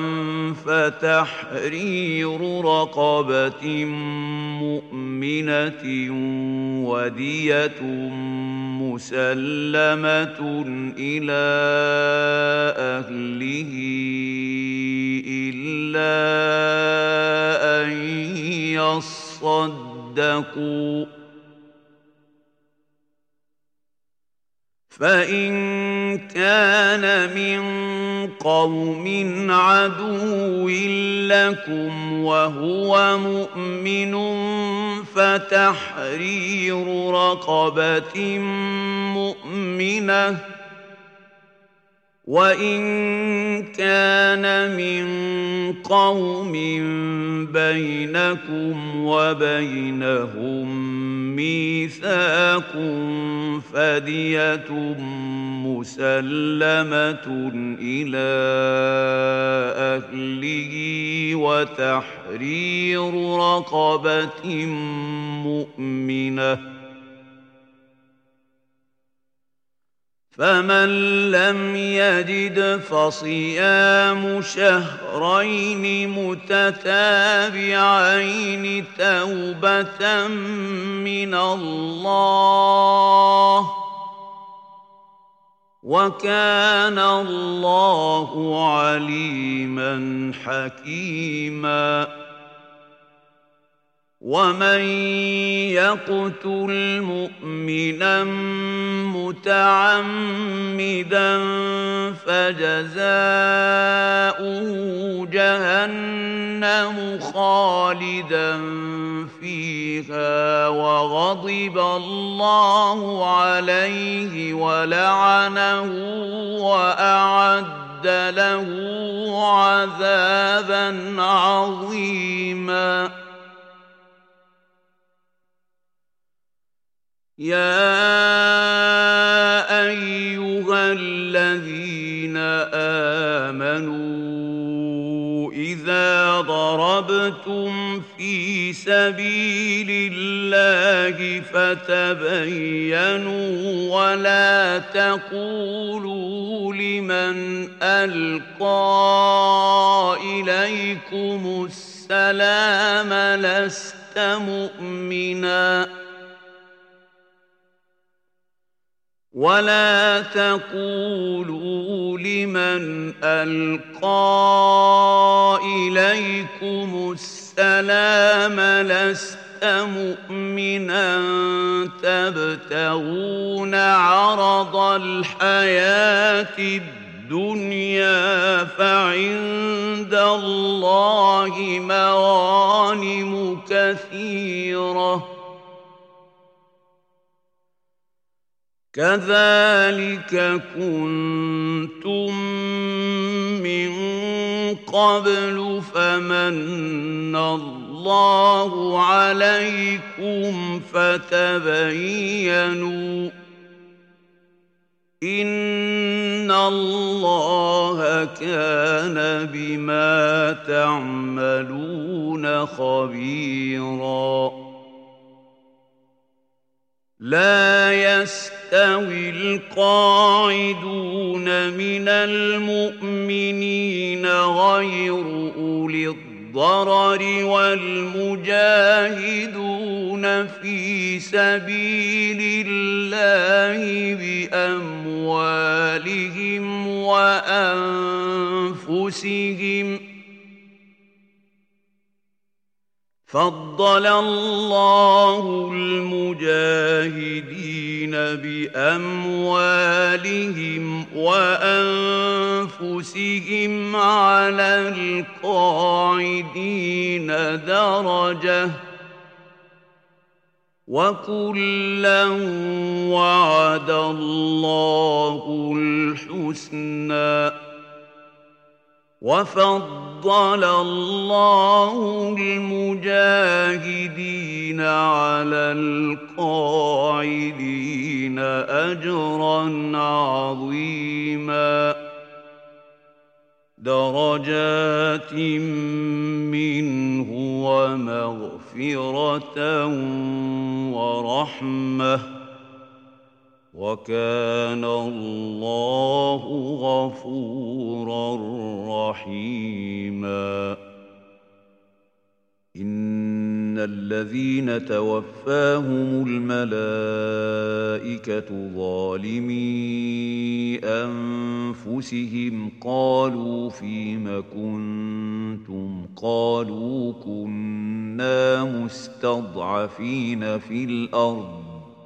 فتحرير رقبة مؤمنة ودية مسلمة إلى أهله إلا أن يصدقوا فإن كان من قوم عدو لكم وهو مؤمن فتحرير رقبة مؤمنة وإن كان من قوم بينكم وبينهم ميثاق فدية مسلمة إلى أهله وتحرير رقبة مؤمنة فمن لم يجد فصيام شهرين متتابعين توبة من الله وكان الله عليما حكيما ومن يقتل مؤمنا متعمدا فجزاؤه جهنم خالدا فيها وغضب الله عليه ولعنه وأعد له عذابا عظيما يا أيها الذين آمنوا إذا ضربتم في سبيل الله فتبينوا ولا تقولوا لمن ألقى إليكم السلام لست مؤمنا ولا تقولوا لمن ألقى إليكم السلام لست مؤمنا تبتغون عرض الحياة الدنيا فعند الله مغانم كثيرة كذلك كنتم من قبل فمن الله عليكم فتبينوا إن الله كان بما تعملون خبيرا لا يستوي القاعدون من المؤمنين غير أولي الضرر والمجاهدون في سبيل الله بأموالهم وأنفسهم فضل الله المجاهدين بأموالهم وأنفسهم على القاعدين درجة وكلا وعد الله الحسنى وفضل الله المجاهدين على القاعدين أجرا عظيما درجات منه ومغفرة ورحمة وكان الله غفورا رحيما إن الذين توفاهم الملائكة ظالمي أنفسهم قالوا فيم كنتم قالوا كنا مستضعفين في الأرض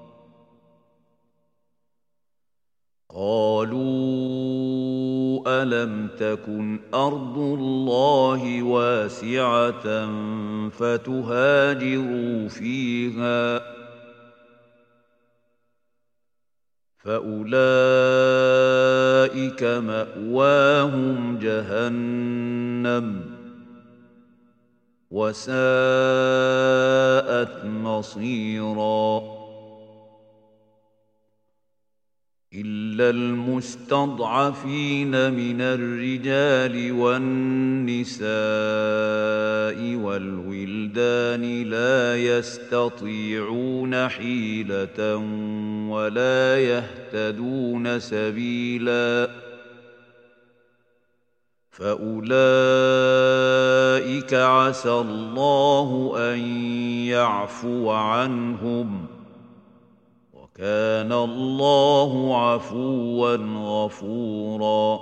قالوا ألم تكن أرض الله واسعة فتهاجروا فيها فأولئك مأواهم جهنم وساءت مصيراً إلا المستضعفين من الرجال والنساء والولدان لا يستطيعون حيلة ولا يهتدون سبيلا فأولئك عسى الله أن يعفو عنهم كان الله عفوا غفورا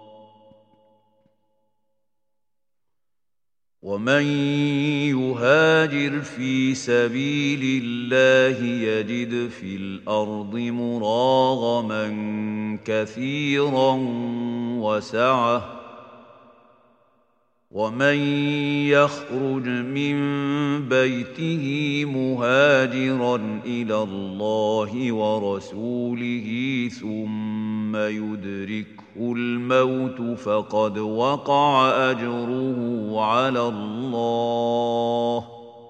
ومن يهاجر في سبيل الله يجد في الأرض مراغما كثيرا وسعة ومن يخرج من بيته مهاجرا إلى الله ورسوله ثم يدركه الموت فقد وقع أجره على الله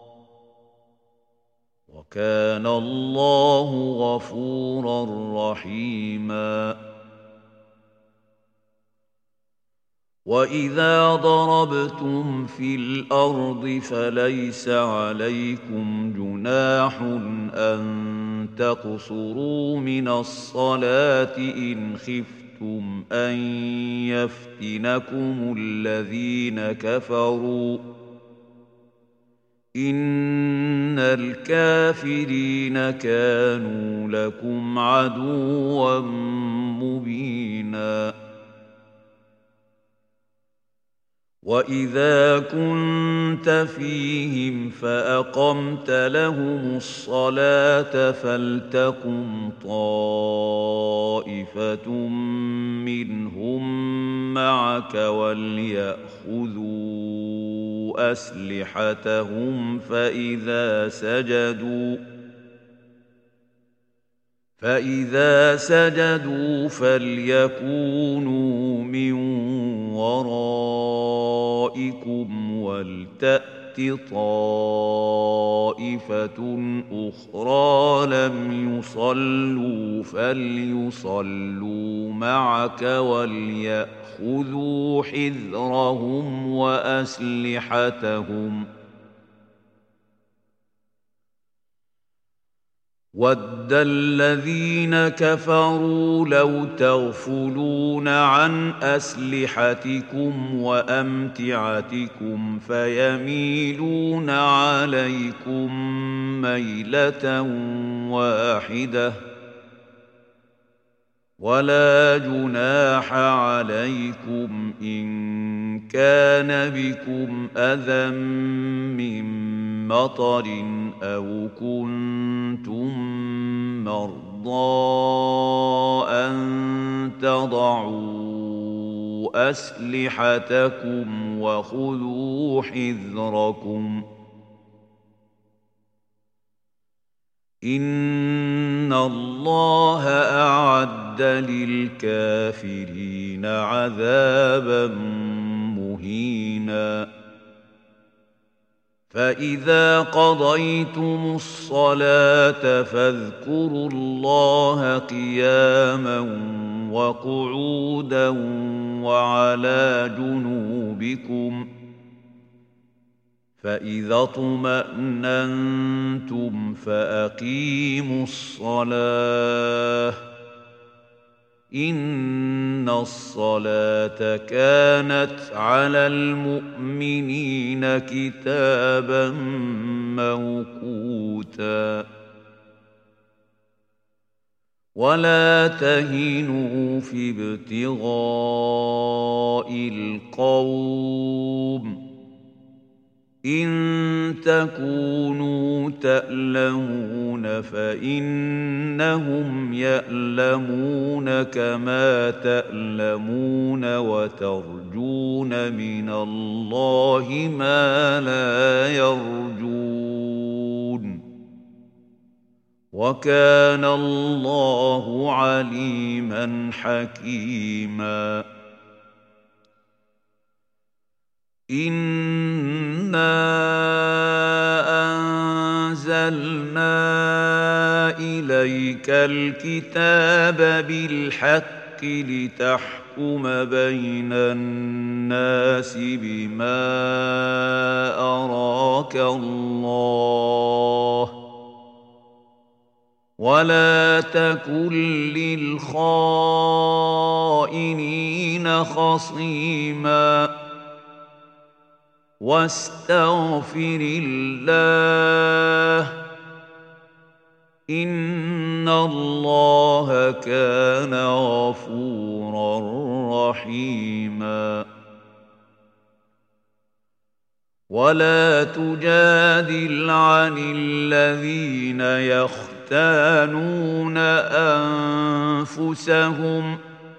وكان الله غفورا رحيما وإذا ضربتم في الأرض فليس عليكم جناح أن تقصروا من الصلاة إن خفتم أن يفتنكم الذين كفروا إن الكافرين كانوا لكم عدوا مبينا وإذا كنت فيهم فأقمت لهم الصلاة فلتقم طائفة منهم معك وليأخذوا أسلحتهم فإذا سجدوا فإذا سجدوا فليكونوا من ورائكم ولتأت طائفة أخرى لم يصلوا فليصلوا معك وليأخذوا حذرهم وأسلحتهم وَدَّ الَّذِينَ كَفَرُوا لَوْ تَغْفُلُونَ عَنْ أَسْلِحَتِكُمْ وَأَمْتِعَتِكُمْ فَيَمِيلُونَ عَلَيْكُمْ مَيْلَةً وَاحِدَةً وَلَا جُنَاحَ عَلَيْكُمْ إِن كَانَ بِكُمْ أَذًى مِّن مطر أو كنتم مرضى أن تضعوا أسلحتكم وخذوا حذركم إن الله أعد للكافرين عذابا مهينا فإذا قضيتم الصلاة فاذكروا الله قياما وقعودا وعلى جنوبكم فإذا اطمأننتم فأقيموا الصلاة إن الصلاة كانت على المؤمنين كتابا موقوتا ولا تهنوا في ابتغاء القوم إن تكونوا تألمون فإنهم يألمون كما تألمون وترجون من الله ما لا يرجون وكان الله عليما حكيما إنا أنزلنا إليك الكتاب بالحق لتحكم بين الناس بما أراك الله ولا تكن للخائنين خصيما واستغفر الله إن الله كان غفورا رحيما ولا تجادل عن الذين يختانون أنفسهم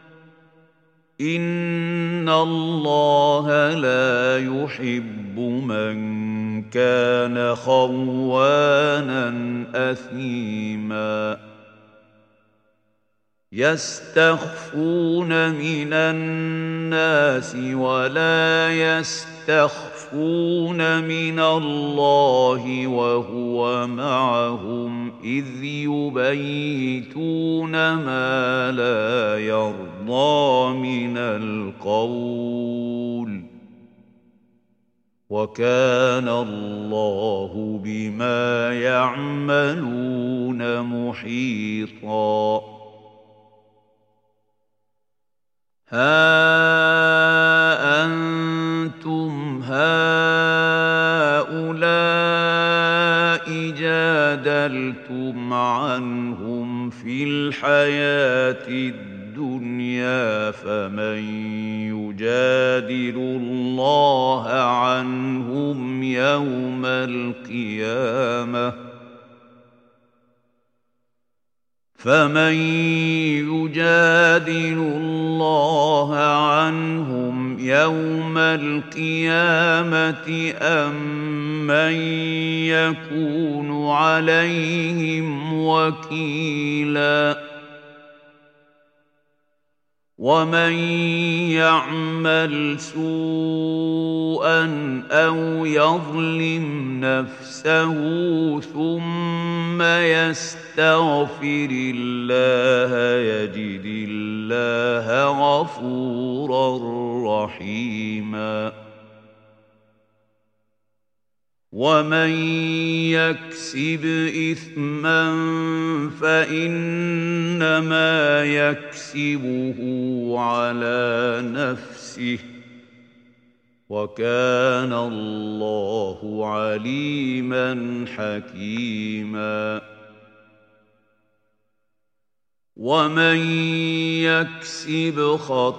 إن الله لا يحب من كان خوانا أثيما يستخفون من الناس ولا يستخفون من الله وهو معهم إذ يبيتون ما لا يرضى من القول وكان الله بما يعملون محيطا ها أنتم هؤلاء جادلتم عنهم في الحياة الدنيا فمن يجادل الله عنهم يوم القيامة فمن يجادل الله عنهم يوم القيامة أم من يكون عليهم وكيلا ومن يعمل سوءا أو يظلم نفسه ثم يستغفر الله يجد الله غفورا رحيما ومن يكسب إثما فإنما يكسبه على نفسه وكان الله عليما حكيما ومن يكسب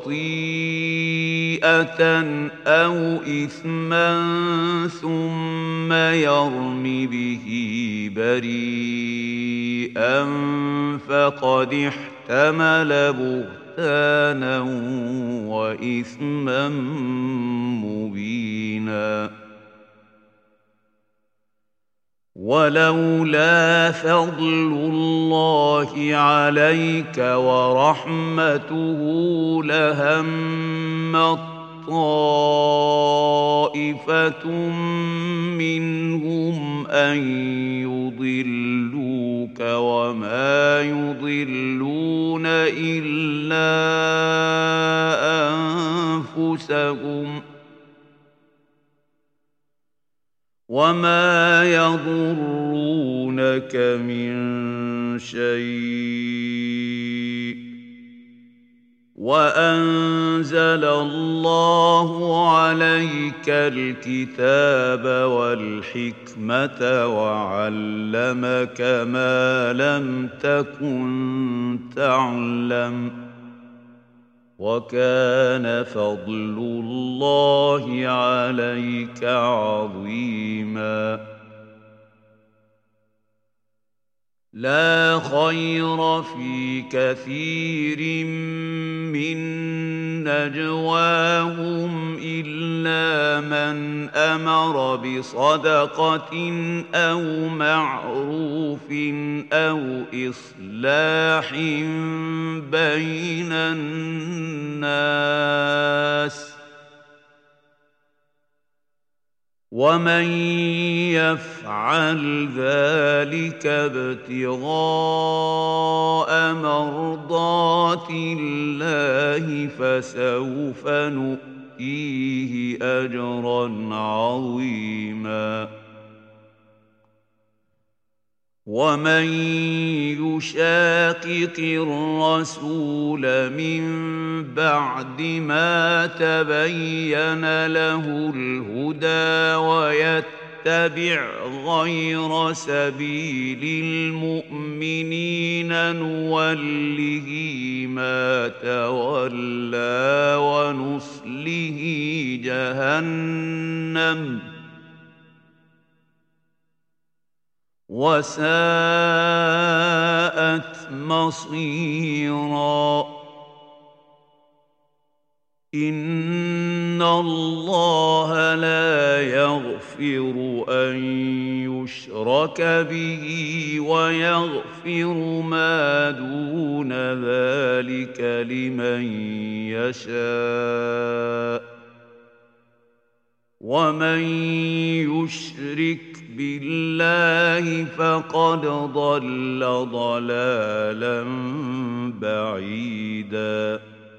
خطيئة أو إثما ثم يرم به بريئا فقد احتمل بهتانا وإثما مبينا ولولا فضل الله عليك ورحمته لهمت طائفة منهم أن يضلوك وما يضلون إلا أنفسهم وما يضرونك من شيء وأنزل الله عليك الكتاب والحكمة وعلمك ما لم تكن تعلم وكان فضل الله عليك عظيما لا خير في كثير من نجواهم إلا من أمر بصدقة أو معروف أو إصلاح بين الناس ومن يفعل ذلك ابتغاء مرضات الله فسوف نؤتيه أجرا عظيما ومن يشاقق الرسول من بعد ما تبين له الهدى ويتبع غير سبيل المؤمنين نوله ما تولى ونصله جهنم وساءت مصيرا إن الله لا يغفر أن يشرك به ويغفر ما دون ذلك لمن يشاء ومن يشرك بالله فقد ضل ضلالا بعيدا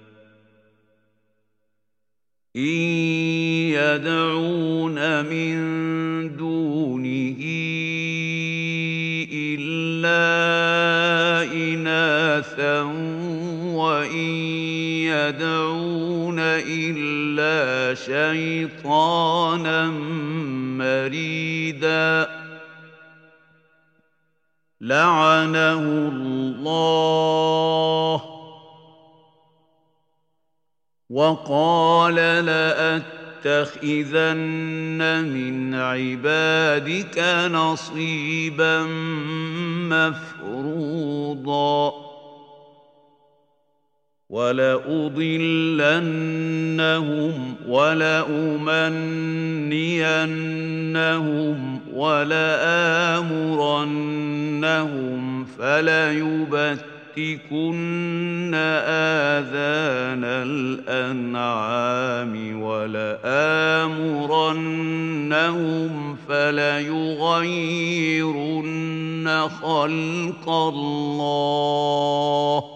إن يدعون من دونه إلا إناثا وإن يدعون إلا شيطانا مريدا لعنه الله وقال لأتخذن من عبادك نصيبا مفروضا ولأضلنهم ولأمنينهم ولآمرنهم فليبتكن آذان الأنعام ولآمرنهم فليغيرن خلق الله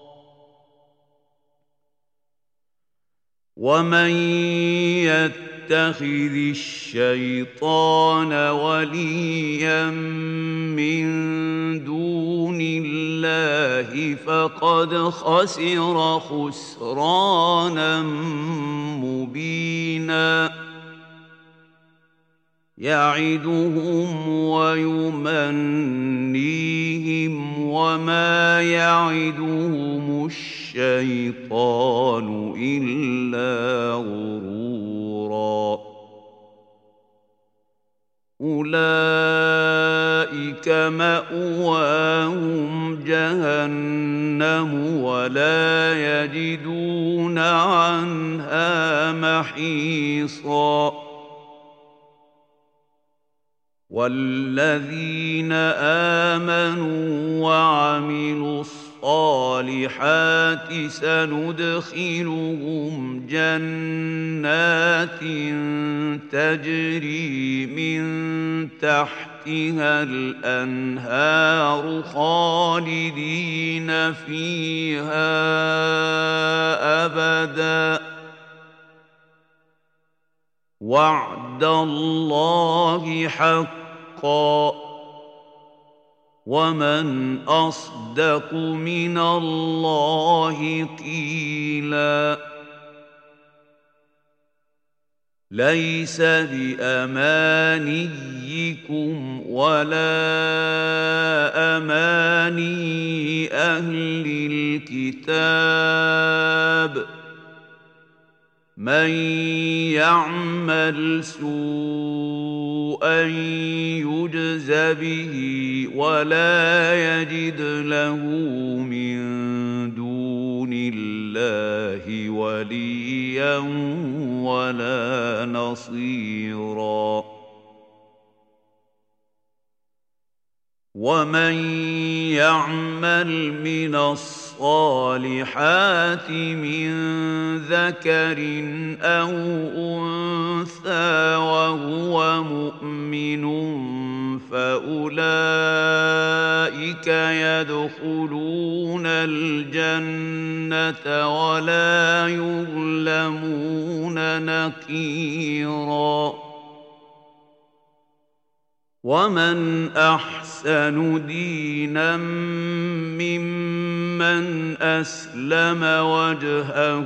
ومن يتخذ الشيطان وليا من دون الله فقد خسر خسرانا مبينا يعدهم ويمنيهم وما يعدهم الشيطان إلا غرورا أولئك مأواهم جهنم ولا يجدون عنها محيصا والذين آمنوا وعملوا الصالحات سندخلهم جنات تجري من تحتها الأنهار خالدين فيها أبدا وعد الله حقا ومن أصدق من الله قيلا ليس بأمانيكم ولا أماني أهل الكتاب من يعمل سوءا يجز به ولا يجد له من دون الله وليا ولا نصيرا ومن يعمل من الصالحات من ذكر أو أنثى وهو مؤمن فأولئك يدخلون الجنة ولا يظلمون نقيرا ومن أحسن دينا ممن أسلم وجهه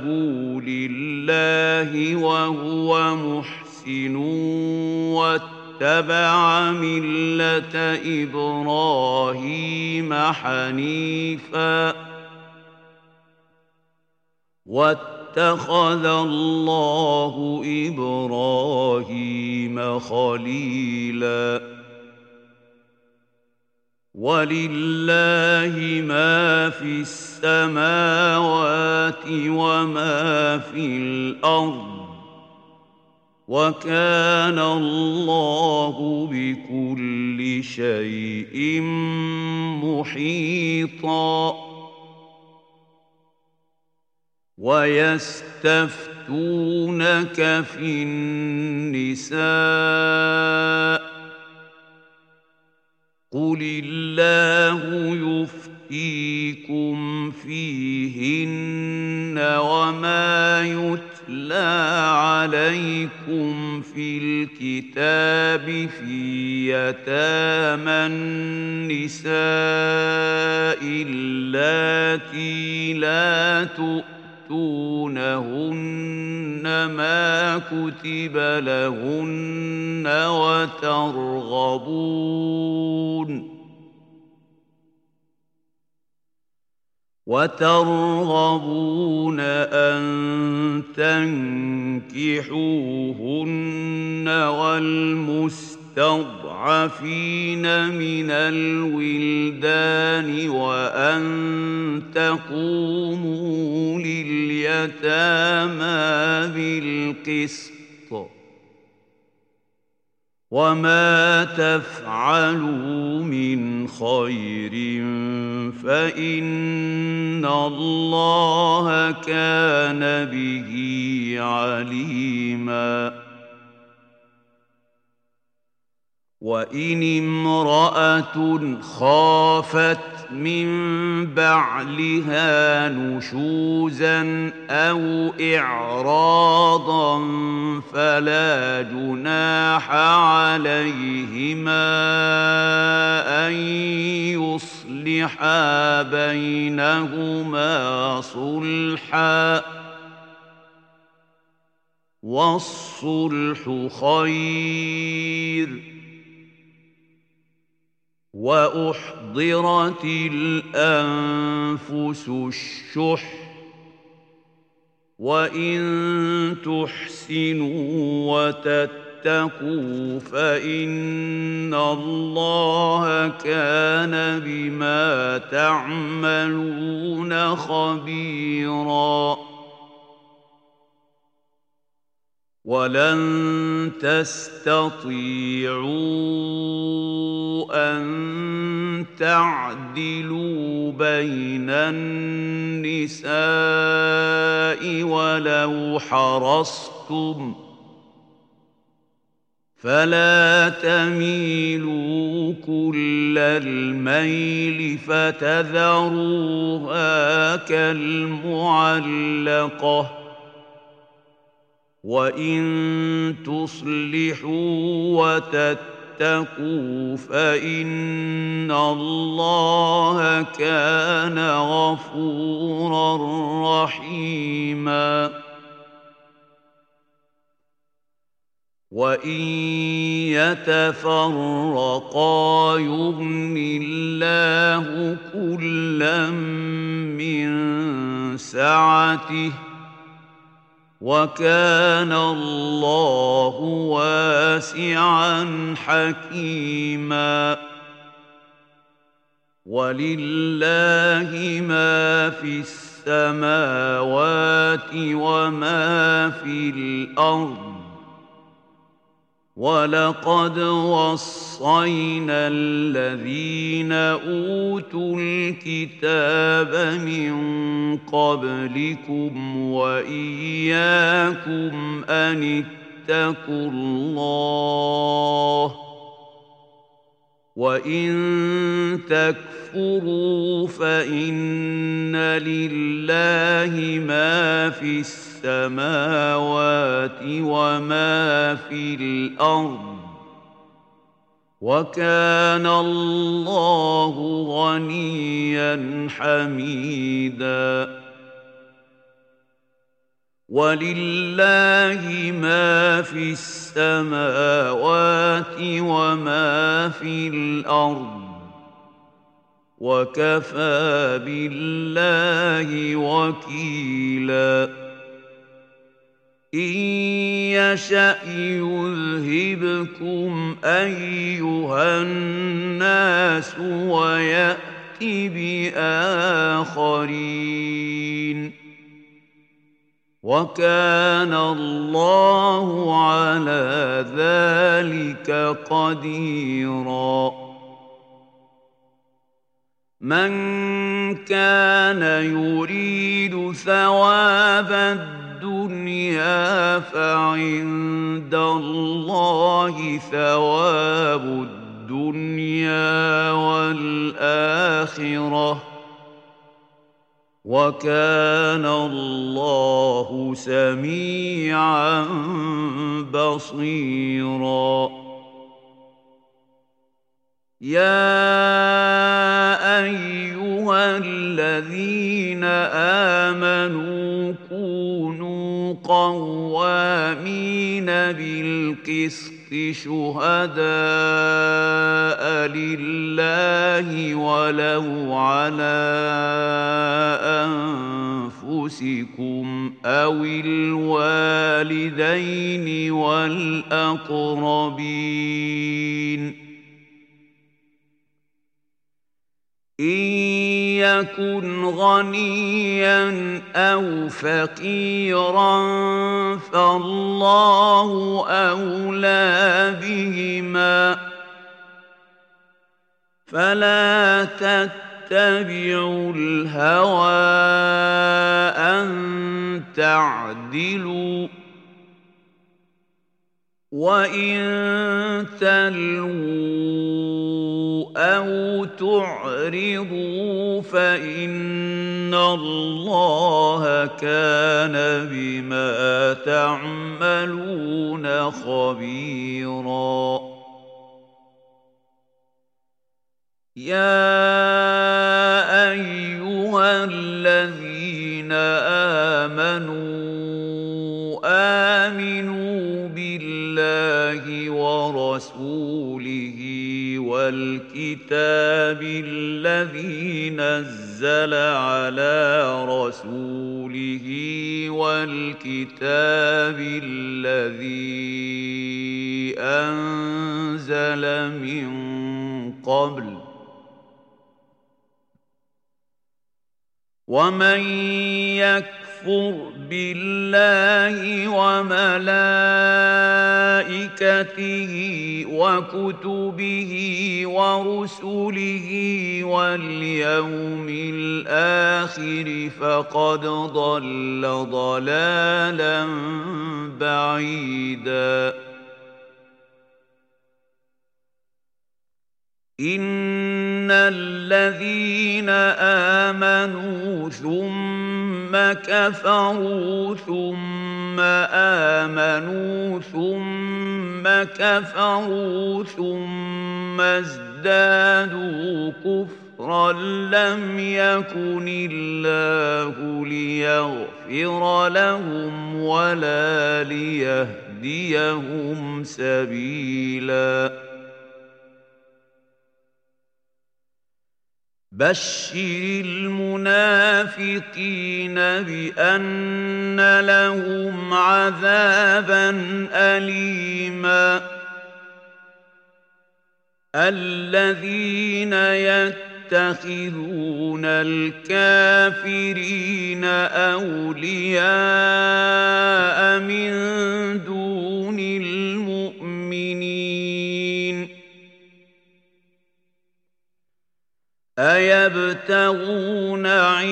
لله وهو محسن واتبع ملة إبراهيم حنيفا واتخذ الله إبراهيم خليلا ولله ما في السماوات وما في الأرض وكان الله بكل شيء محيطا ويستفتونك في النساء قل الله يفتيكم فيهن وما يتلى عليكم في الكتاب في يتامى النساء اللاتي لا تؤتونهن ما كتب لهن وترغبون وترغبون أن تنكحوهن والمستضعفين من الولدان وأن تقوموا لليتامى بالقسط وما تفعلوا من خير فإن الله كان به عليما وإن امرأة خافت من بعلها نشوزا أو إعراضا فلا جناح عليهما أن يصلحا بينهما صلحا والصلح خير وأحضرت الأنفس الشح وإن تحسنوا وتتقوا فإن الله كان بما تعملون خبيراً ولن تستطيعوا أن تعدلوا بين النساء ولو حرصتم فلا تميلوا كل الميل فتذروها كالمعلقة وإن تصلحوا وتتقوا فإن الله كان غفورا رحيما وإن يتفرقا يغن الله كلا من سعته وكان الله واسعا حكيما ولله ما في السماوات وما في الأرض ولقد وصينا الذين أوتوا الكتاب من قبلكم وإياكم أن اتقوا الله وإن تكفروا فإن لله ما في السماوات وما في الأرض وكان الله غنيا حميدا ولله ما في السماوات وما في الأرض وكفى بالله وكيلا إن يشأ يذهبكم أيها الناس ويأت بآخرين وكان الله على ذلك قديرا من كان يريد ثواب الدنيا فعند الله ثواب الدنيا والآخرة وكان الله سميعا بصيرا يا أيها الذين آمنوا كونوا قوامين بالقسط شهداء لله ولو على أنفسكم أو الوالدين والأقربين إن يكن غنيا أو فقيرا فالله أولى بهما فلا تتبعوا الهوى أن تعدلوا وإن تلووا أو تعرضوا فإن الله كان بما تعملون خبيرا يا أيها الذين آمنوا آمنوا بالله ورسوله والكتاب الذي نزل على رسوله والكتاب الذي أنزل من قبل ومن يكفر بالله وملائكته وكتبه ورسله واليوم الآخر فقد ضل ضلالا بعيدا إن الذين آمنوا ثم كفروا ثم آمنوا ثم كفروا ثم ازدادوا كفرا لم يكن الله ليغفر لهم ولا ليهديهم سبيلا بشر المنافقين بأن لهم عذابا أليما الذين يتخذون الكافرين أولياء من دون المؤمنين أيبتغون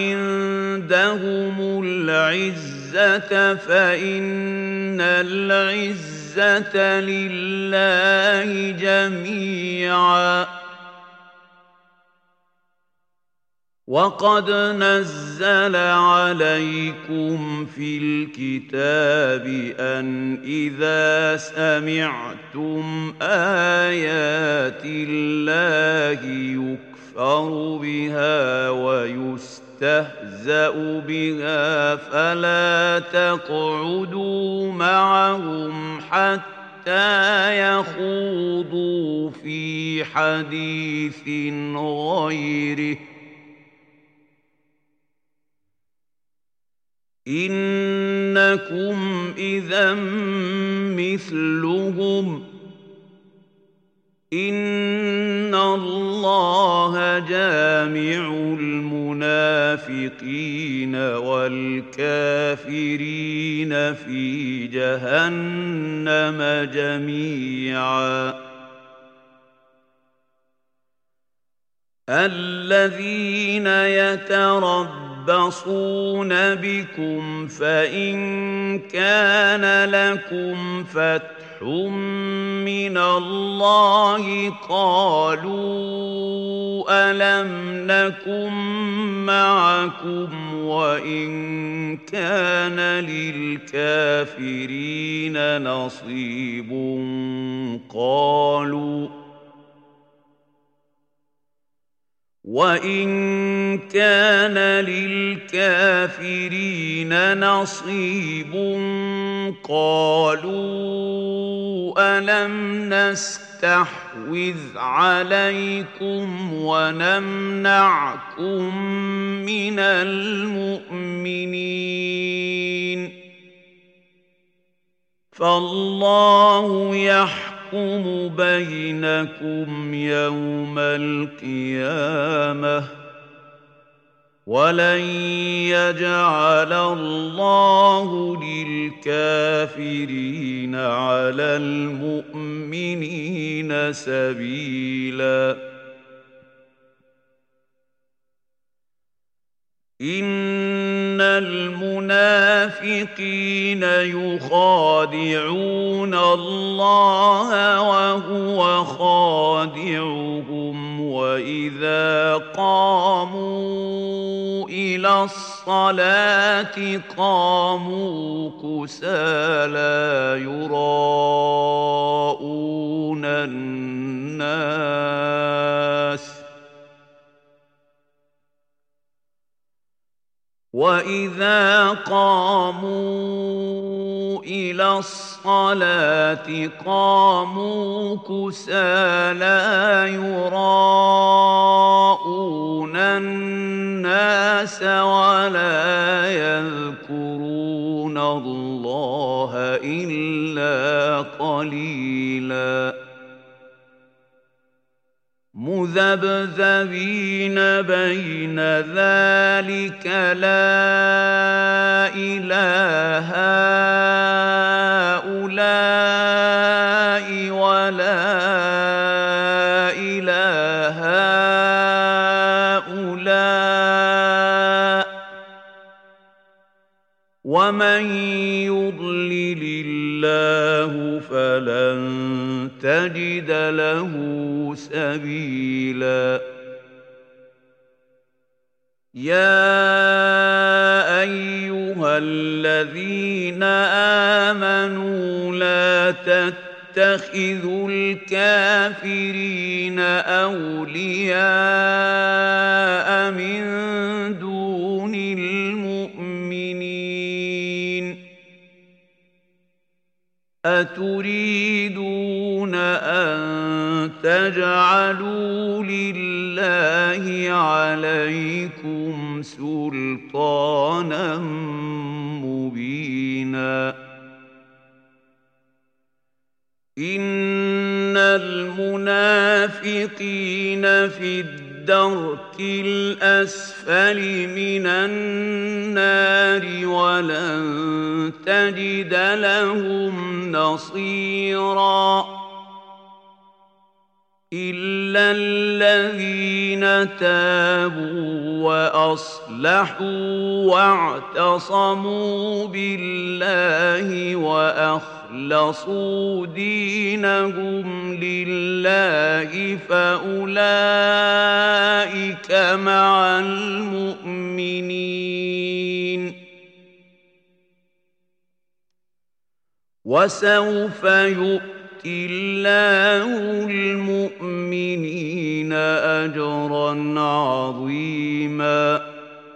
عندهم العزة فإن العزة لله جميعا وقد نزل عليكم في الكتاب أن إذا سمعتم آيات الله يكفر يكفر بها ويستهزأ بها فلا تقعدوا معهم حتى يخوضوا في حديث غيره إنكم إذا مثلهم إن الله جامع المنافقين والكافرين في جهنم جميعا الذين يتربصون بكم فإن كان لكم فتح من الله قالوا ألم نكن معكم وإن كان للكافرين نصيب قالوا وإن كان للكافرين نصيب قالوا ألم نستحوذ عليكم ونمنعكم من المؤمنين فالله يحكم بينكم يوم القيامة ولن يجعل الله للكافرين على المؤمنين سبيلا إن المنافقين يخادعون الله وهو خادعهم وإذا قاموا إلى الصلاة قاموا كسالى يراءون الناس وإذا قاموا إلى الصلاة قاموا كسالى يراءون الناس ولا يذكرون الله إلا قليلاً مذبذبين بين ذلك لا إله هؤلاء ولا إله هؤلاء ومن يضلل الله فلن تجد له سبيلا يا أيها الذين آمنوا لا تتخذوا الكافرين أولياء من دون المؤمنين أتريدون أن تجعلوا لله عليكم سلطانا مبينا إن المنافقين في الدرك الأسفل من النار ولن تجد لهم نصيرا إلا الذين تابوا وأصلحوا واعتصموا بالله وأخلصوا دينهم لله فأولئك مع المؤمنين وسوف يؤتي الله المؤمنين أجرا عظيما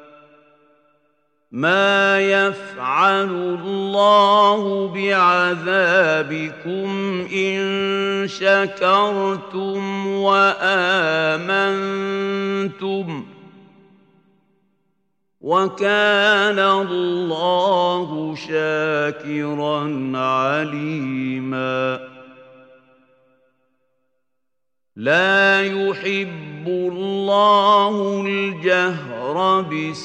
ما يفعل الله بعذابكم إن شكرتم وآمنتم وكان الله شاكرا عليما لا يحب الله الجهر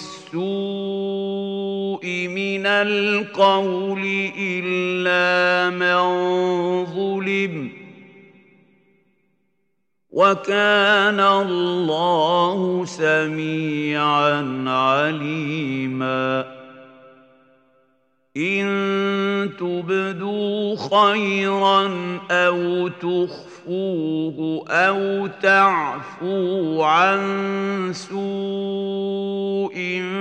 بالسوء من القول إلا من ظلم وكان الله سميعا عليما إن تبدوا خيرا أو تخفوه أو تعفوا عن سوء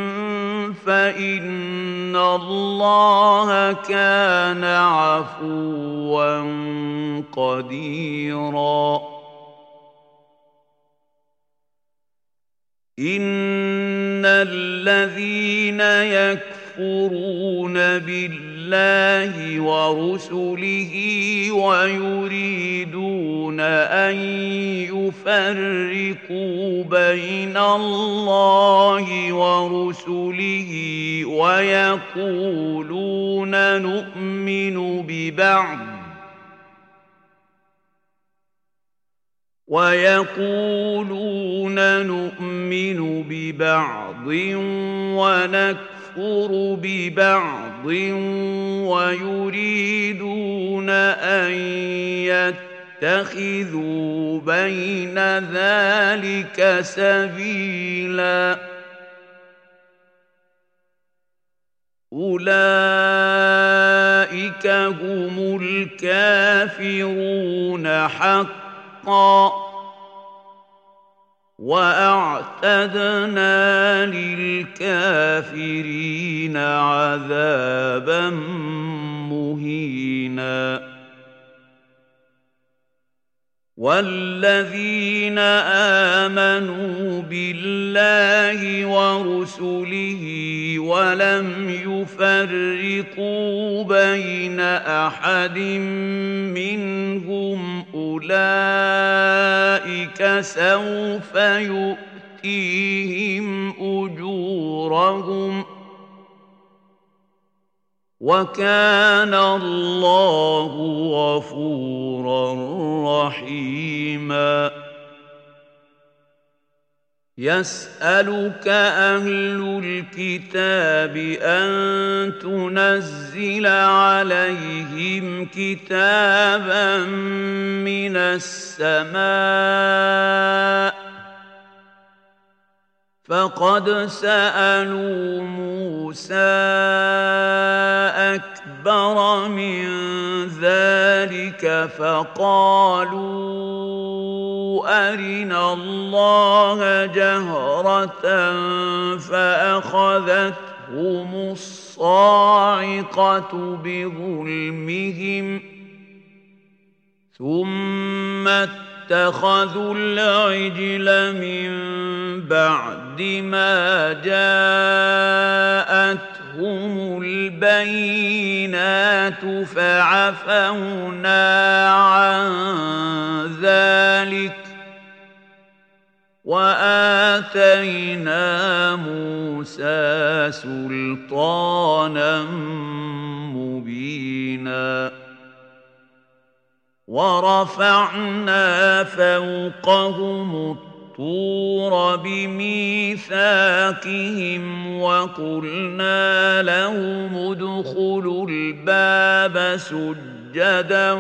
فإن الله كان عفوا قديرا إن الذين يكفرون بالله بالله ورسله ويريدون أن يفرقوا بين الله ورسله ويقولون نؤمن ببعض ويقولون نؤمن ببعض ونكفر ببعض ويريدون أن يتخذوا بين ذلك سبيلا أولئك هم الكافرون حقا وأعتدنا للكافرين عذابا مهينا والذين آمنوا بالله ورسله ولم يفرقوا بين أحد منهم أولئك سوف يؤتيهم أجورهم وكان الله غفورا رحيما يسألك أهل الكتاب أن تنزل عليهم كتابا من السماء فقد سألوا موسى أكبر من ذلك فقالوا أرنا الله جهرة فأخذتهم الصاعقة بظلمهم ثم اتخذوا العجل من بعد ما جاءتهم البينات فعفونا عن ذلك وآتينا موسى سلطانا مبينا ورفعنا فوقهم الطور بميثاقهم وقلنا لهم ادخلوا الباب سجدا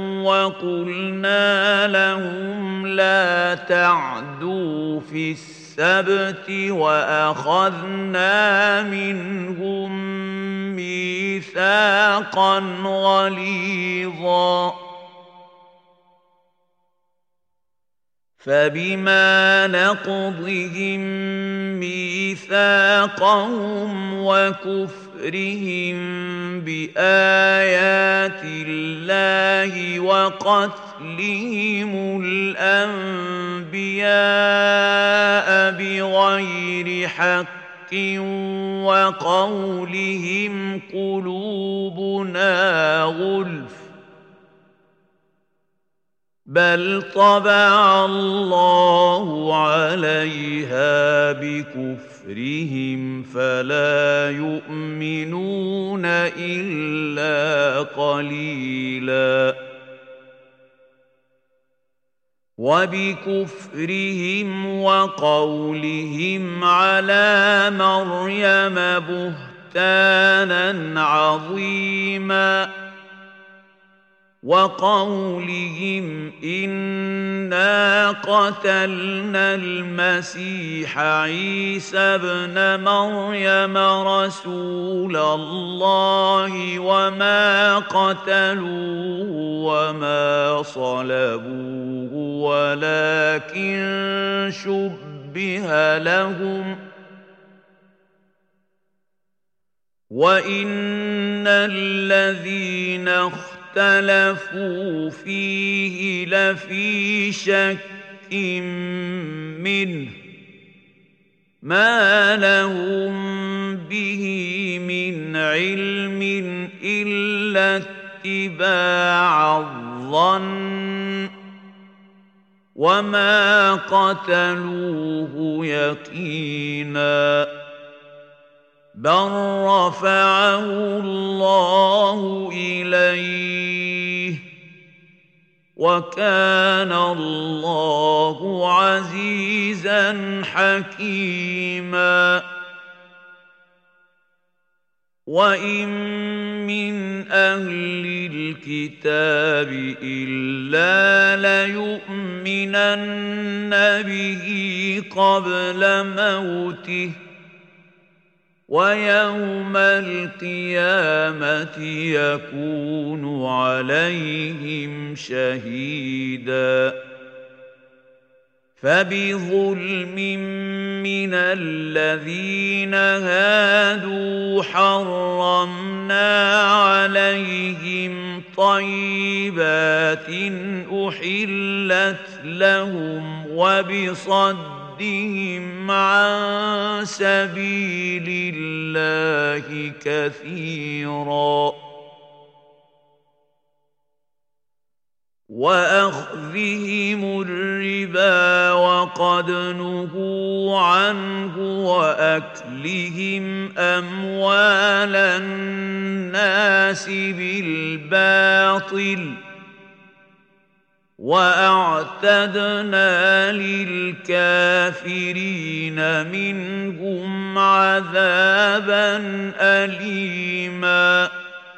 وقلنا لهم لا تعدوا في السبت وأخذنا منهم ميثاقا غليظا فبما نقضهم ميثاقهم وكفرهم بآيات الله وقتلهم الأنبياء بغير حق وقولهم قلوبنا غلف بل طبع الله عليها بكفرهم فلا يؤمنون إلا قليلا وبكفرهم وقولهم على مريم بهتانا عظيما وقولهم إنا قتلنا المسيح عيسى ابن مريم رسول الله وما قتلوه وما صلبوه ولكن شبه لهم وإن الذين اختلفوا فيه لفي شك منه ما لهم به من علم إلا اتباع الظن وما قتلوه يقينا بل رفعه الله إليه وكان الله عزيزا حكيما وإن من أهل الكتاب إلا ليؤمنن به قبل موته ويوم القيامة يكون عليهم شهيدا فبظلم من الذين هادوا حرمنا عليهم طيبات أحلت لهم وبصدهم عن سبيل الله كثيرا وأخذهم الربا وقد نهوا عنه وأكلهم أموال الناس بالباطل وأعتدنا للكافرين منهم عذابا أليما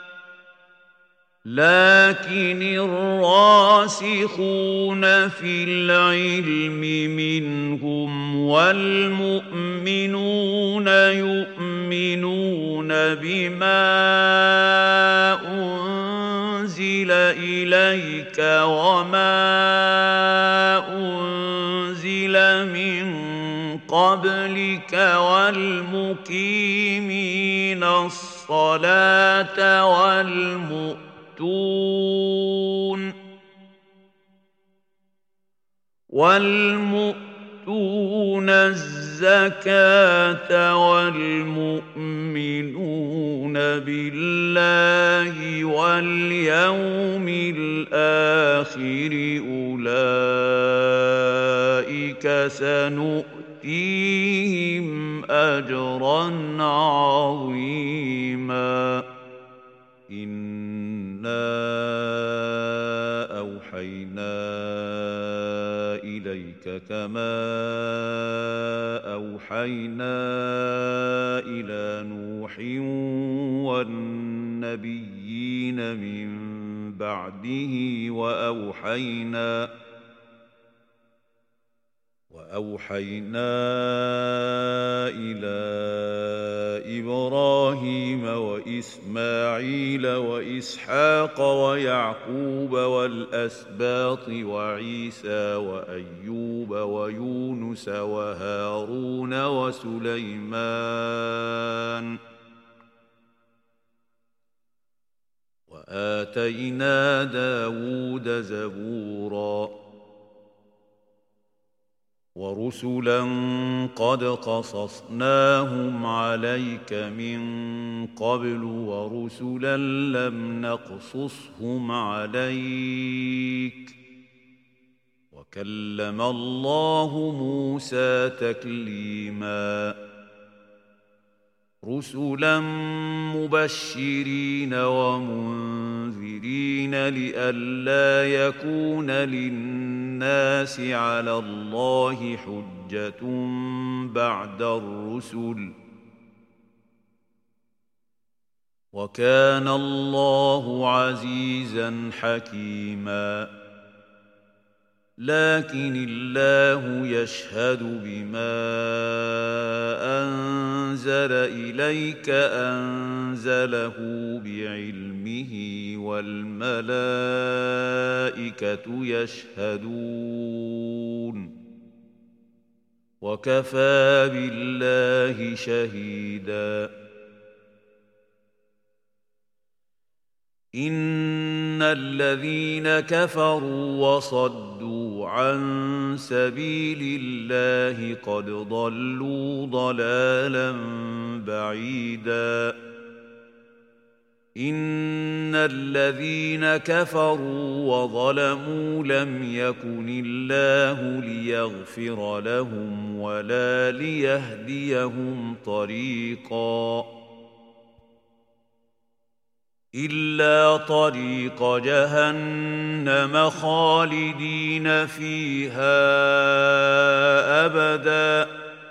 لكن الراسخون في العلم منهم والمؤمنون يؤمنون بما أنزل إليك وما أنزل من قبلك والمقيمين الصلاة والمؤمنين والمؤتون الزكاة والمؤمنون بالله واليوم الآخر أولئك سنؤتيهم أجرا عظيما إنا أوحينا إليك كما أوحينا إلى نوح والنبيين من بعده وأوحينا وأوحينا إلى إبراهيم وإسماعيل وإسحاق ويعقوب والأسباط وعيسى وأيوب ويونس وهارون وسليمان وآتينا داود زبورا ورسلا قد قصصناهم عليك من قبل ورسلا لم نقصصهم عليك وكلم الله موسى تكليما رسلا مبشرين ومنذرين لئلا يكون للناس على الله حجة بعد الرسل وكان الله عزيزا حكيما لكن الله يشهد بما أنزل إليك أنزله بعلمه والملائكة يشهدون وكفى بالله شهيدا إن الذين كفروا وصدوا عن سبيل الله قد ضلوا ضلالا بعيدا إن الذين كفروا وظلموا لم يكن الله ليغفر لهم ولا ليهديهم طريقا إلا طريق جهنم خالدين فيها أبدا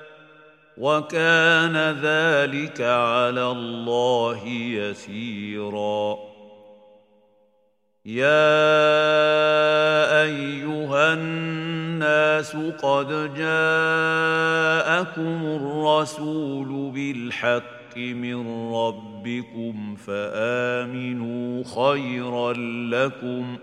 وكان ذلك على الله يسيرا يا أيها الناس قد جاءكم الرسول بالحق من ربكم فآمنوا خيرا لكم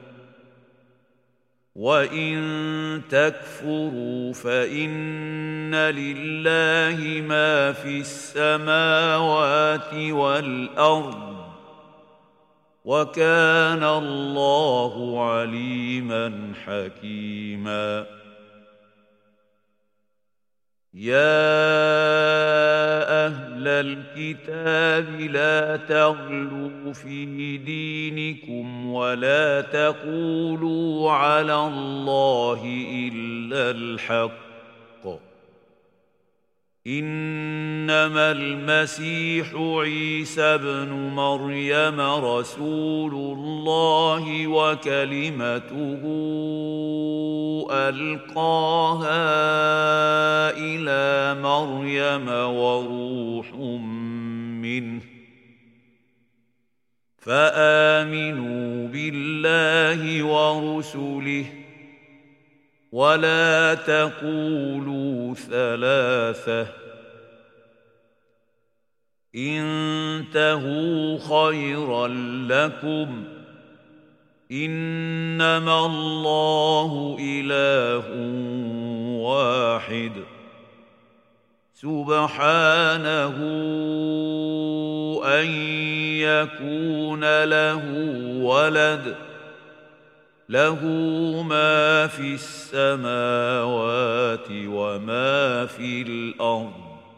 وإن تكفروا فإن لله ما في السماوات والأرض وكان الله عليما حكيما يا أهل الكتاب لا تغلوا في دينكم ولا تقولوا على الله إلا الحق إنما المسيح عيسى ابن مريم رسول الله وكلمته ألقاها إلى مريم وروح منه فآمنوا بالله ورسله ولا تقولوا ثلاثة انتهوا خيرا لكم إنما الله إله واحد سبحانه أن يكون له ولد له ما في السماوات وما في الأرض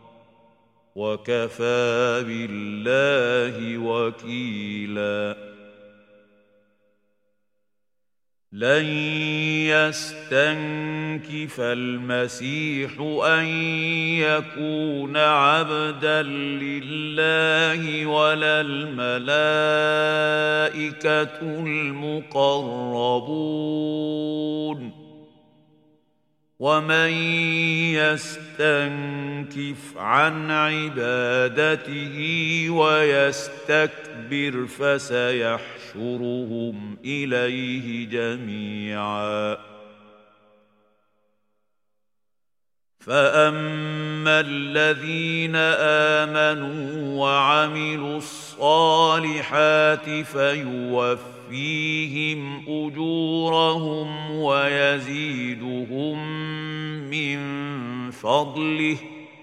وكفى بالله وكيلا لن يستنكف المسيح أن يكون عبدا لله ولا الملائكة المقربون ومن يستنكف عن عبادته ويستكبر فسيحشرهم إليه جميعا فأما الذين آمنوا وعملوا الصالحات فيوفيهم أجورهم ويزيدهم من فضله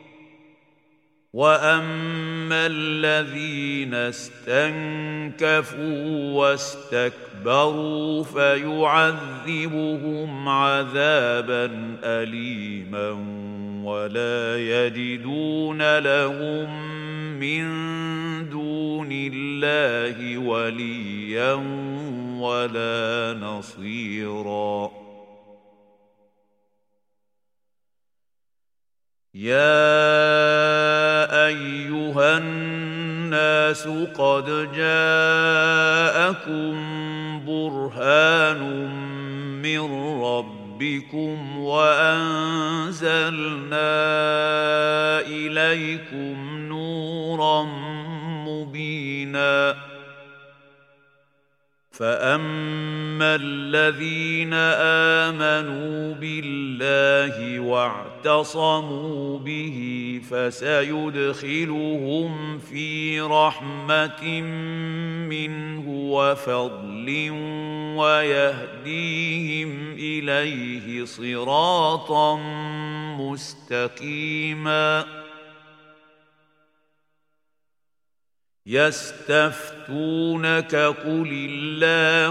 وأما الذين استنكفوا واستكبروا فيعذبهم عذابا أليما ولا يجدون لهم من دون الله وليا ولا نصيرا يا أيها الناس قد جاءكم برهان من ربكم وأنزلنا إليكم نورا مبينا فأما الذين آمنوا بالله واعتصموا به فسيدخلهم في رحمة منه وفضل ويهديهم إليه صراطا مستقيما يستفتونك قل الله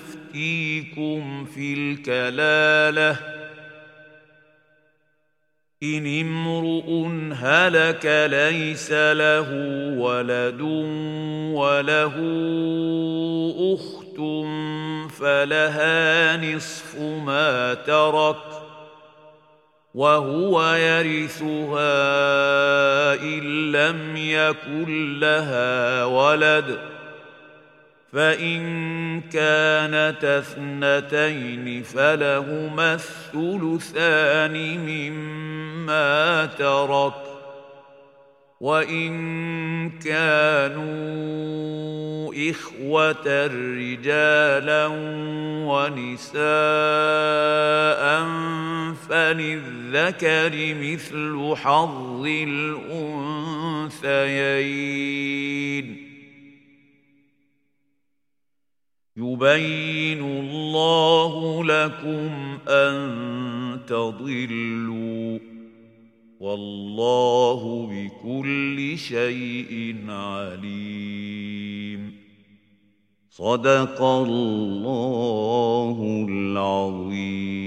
يفتيكم في الكلالة إن امرؤ هلك ليس له ولد وله أخت فلها نصف ما ترك وهو يرثها إن لم يكن لها ولد فإن كانت اثنتين فلهما الثلثان مما ترك وإن كانوا إخوة رجالا ونساء فللذكر مثل حظ الأنثيين يبين الله لكم أن تضلوا والله بكل شيء عليم. صدق الله العظيم.